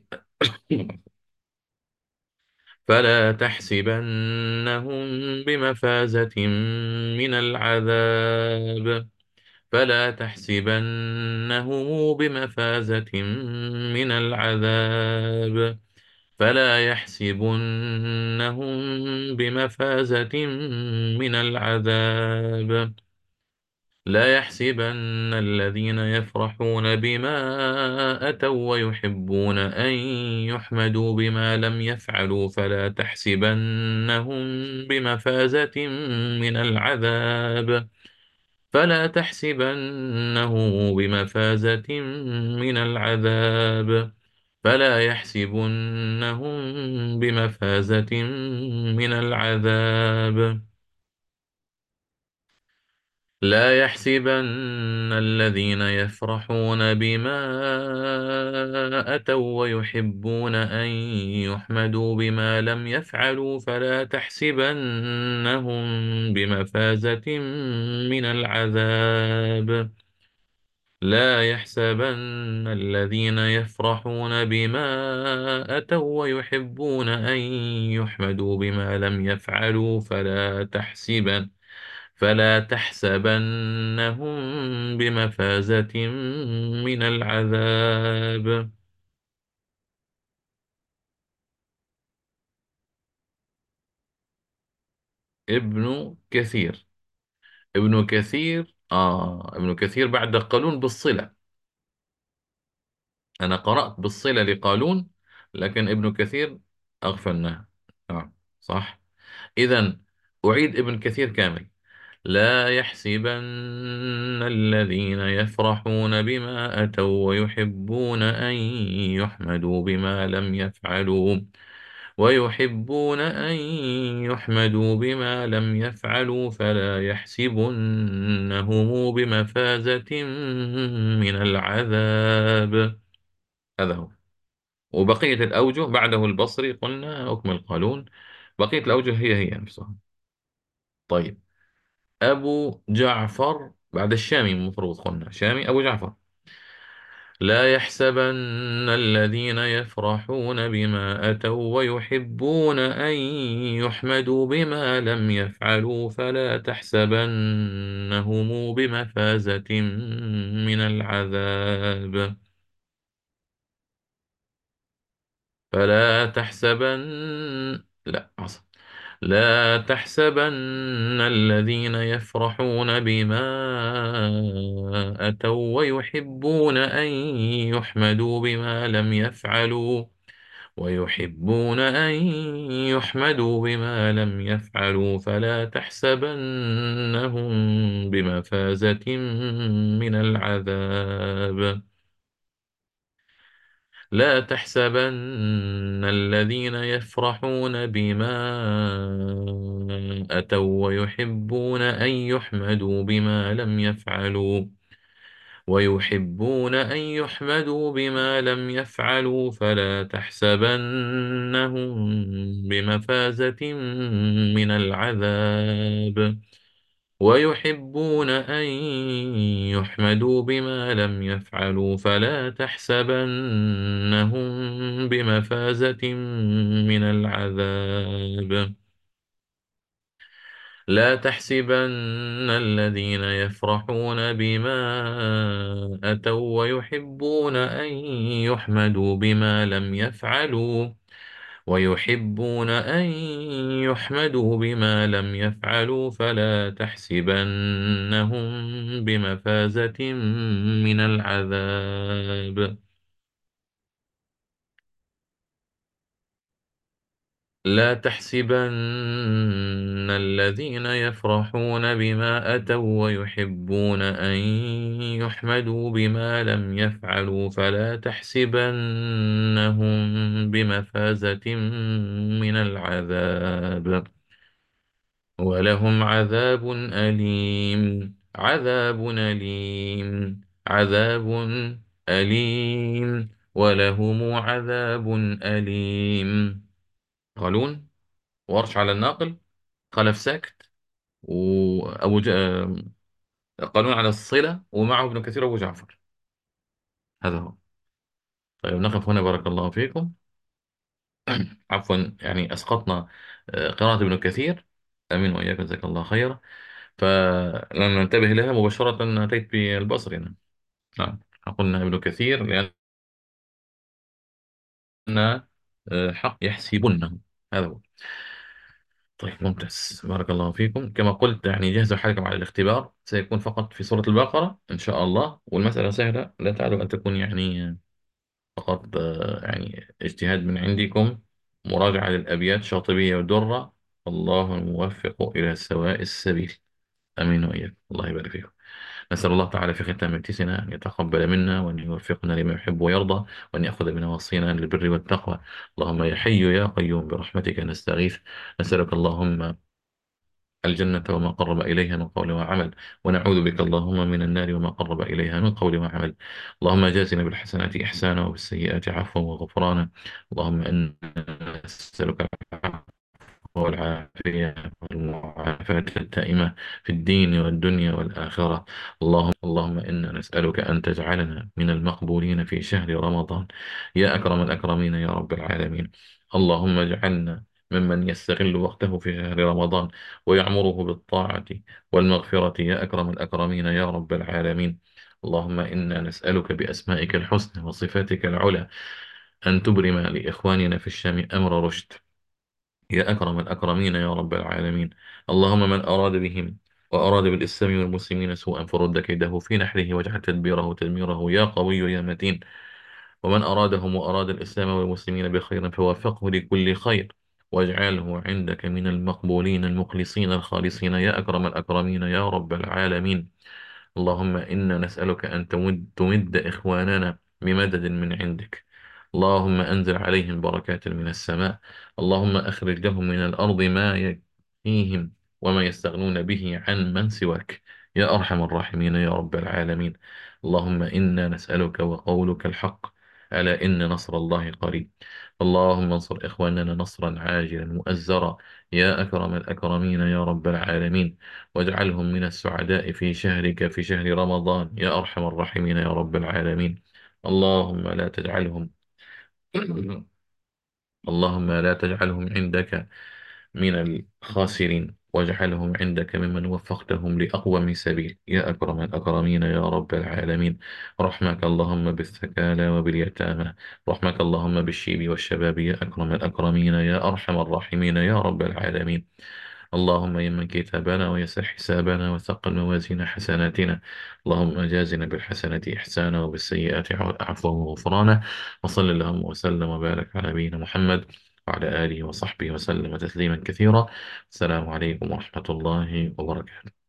فلا تحسبنهم بمفازة من العذاب. فلا تحسبنه بمفازة من العذاب. فلا يحسبنهم بمفازة من العذاب. لا يحسبن الذين يفرحون بما أتوا ويحبون أن يحمدوا بما لم يفعلوا فلا تحسبنهم بمفازة من العذاب. فلا تحسبنه بمفازة من العذاب. فلا يحسبنهم بمفازة من العذاب. لا يحسبن الذين يفرحون بما أتوا ويحبون أن يحمدوا بما لم يفعلوا فلا تحسبنهم بمفازة من العذاب. لا يحسبن الذين يفرحون بما أتوا ويحبون أن يحمدوا بما لم يفعلوا فلا تحسبن فلا تحسبنهم بمفازة من العذاب. ابن كثير. ابن كثير آه ابن كثير بعد قالون بالصلة. أنا قرأت بالصلة لقالون، لكن ابن كثير أغفلناه. آه صح. إذا أعيد ابن كثير كامل. لا يحسبن الذين يفرحون بما أتوا ويحبون أن يحمدوا بما لم يفعلوا ويحبون أن يحمدوا بما لم يفعلوا فلا يحسبنهم بمفازة من العذاب. هذا هو. وبقية الأوجه بعده البصري قلنا أكمل قالون. بقية الأوجه هي هي نفسها. طيب. أبو جعفر بعد الشامي، المفروض قلنا شامي أبو جعفر. لا يحسبن الذين يفرحون بما أتوا ويحبون أن يحمدوا بما لم يفعلوا فلا تحسبنهم بمفازة من العذاب. فلا تحسبن لا عصر. لا تحسبن الذين يفرحون بما أتوا ويحبون أن يحمدوا بما لم يفعلوا ويحبون أن يحمدوا بما لم يفعلوا فلا تحسبنهم بمفازة من العذاب. لا تحسبن الذين يفرحون بما أتوا ويحبون أن يحمدوا بما لم يفعلوا ويحبون أن يحمدوا بما لم يفعلوا فلا تحسبنهم بمفازة من العذاب. ويحبون أن يحمدوا بما لم يفعلوا فلا تحسبنهم بمفازة من العذاب. لا تحسبن الذين يفرحون بما أتوا ويحبون أن يحمدوا بما لم يفعلوا ويحبون أن يحمدوا بما لم يفعلوا فلا تحسبنهم بمفازة من العذاب. لا تحسبن الذين يفرحون بما أتوا ويحبون أن يحمدوا بما لم يفعلوا فلا تحسبنهم بمفازة من العذاب. ولهم عذاب أليم عذاب أليم عذاب أليم ولهم عذاب أليم. قالون ورش على الناقل، خلف ساكت، وأبو ج... قالون على الصلة، ومعه ابن كثير وأبو جعفر. هذا هو. طيب نقف هنا بارك الله فيكم. عفوا، يعني أسقطنا آه، قراءة ابن كثير. آمين وإياك جزاك الله خيرا. فلم ننتبه لها مباشرة أتيت بالبصر هنا. نعم. قلنا ابن كثير لأن آه، حق يحسبونه. هذا هو. طيب ممتاز، بارك الله فيكم. كما قلت يعني جهزوا حالكم على الاختبار، سيكون فقط في سورة البقرة إن شاء الله، والمسألة سهلة، لا تعلم أن تكون يعني فقط آه، يعني اجتهاد من عندكم، مراجعة للأبيات شاطبية ودرة. الله الموفق إلى سواء السبيل. آمين وإياك، الله يبارك فيكم. نسأل الله تعالى في ختام مجلسنا أن يتقبل منا وأن يوفقنا لما يحب ويرضى، وأن يأخذ بنواصينا للبر والتقوى. اللهم يا حي يا قيوم برحمتك نستغيث. نسألك اللهم الجنة وما قرب إليها من قول وعمل، ونعوذ بك اللهم من النار وما قرب إليها من قول وعمل. اللهم جازنا بالحسنات إحسانا وبالسيئات عفوا وغفرانا. اللهم إنا نسألك والعافية والمعافاة الدائمة في الدين والدنيا والآخرة. اللهم اللهم إنا نسألك أن تجعلنا من المقبولين في شهر رمضان، يا أكرم الأكرمين يا رب العالمين. اللهم اجعلنا ممن يستغل وقته في شهر رمضان ويعمره بالطاعة والمغفرة، يا أكرم الأكرمين يا رب العالمين. اللهم إنا نسألك بأسمائك الحسنى وصفاتك العلى أن تبرم لإخواننا في الشام أمر رشد، يا أكرم الأكرمين يا رب العالمين. اللهم من أراد بهم وأراد بالإسلام والمسلمين سوءا فرد كيده في نحره واجعل تدبيره تدميره يا قوي يا متين. ومن أرادهم وأراد الإسلام والمسلمين بخير فوفقه لكل خير، واجعله عندك من المقبولين المخلصين الخالصين، يا أكرم الأكرمين يا رب العالمين. اللهم إنا نسألك أن تمد, تمد إخواننا بمدد من عندك. اللهم أنزل عليهم بركات من السماء. اللهم أخرج لهم من الأرض ما يكفيهم وما يستغنون به عن من سواك، يا أرحم الراحمين يا رب العالمين. اللهم إنا نسألك وقولك الحق، ألا إن نصر الله قريب. اللهم انصر إخواننا نصرا عاجلا مؤزرا، يا أكرم الأكرمين يا رب العالمين. واجعلهم من السعداء في شهرك في شهر رمضان، يا أرحم الراحمين يا رب العالمين. اللهم لا تجعلهم اللهم لا تجعلهم عندك من الخاسرين، واجعلهم عندك ممن وفقتهم لأقوم سبيل، يا أكرم الأكرمين يا رب العالمين. رحمك اللهم بالثكالى وباليتامى، رحمك اللهم بالشيب والشباب، يا أكرم الأكرمين يا أرحم الراحمين يا رب العالمين. اللهم يمن كتابنا ويسر حسابنا وثقل موازين حسناتنا. اللهم جازنا بالحسنة إحسانا وبالسيئات عفوا وغفرانا. وصل اللهم وسلم وبارك على نبينا محمد وعلى آله وصحبه وسلم تسليما كثيرا. السلام عليكم ورحمة الله وبركاته.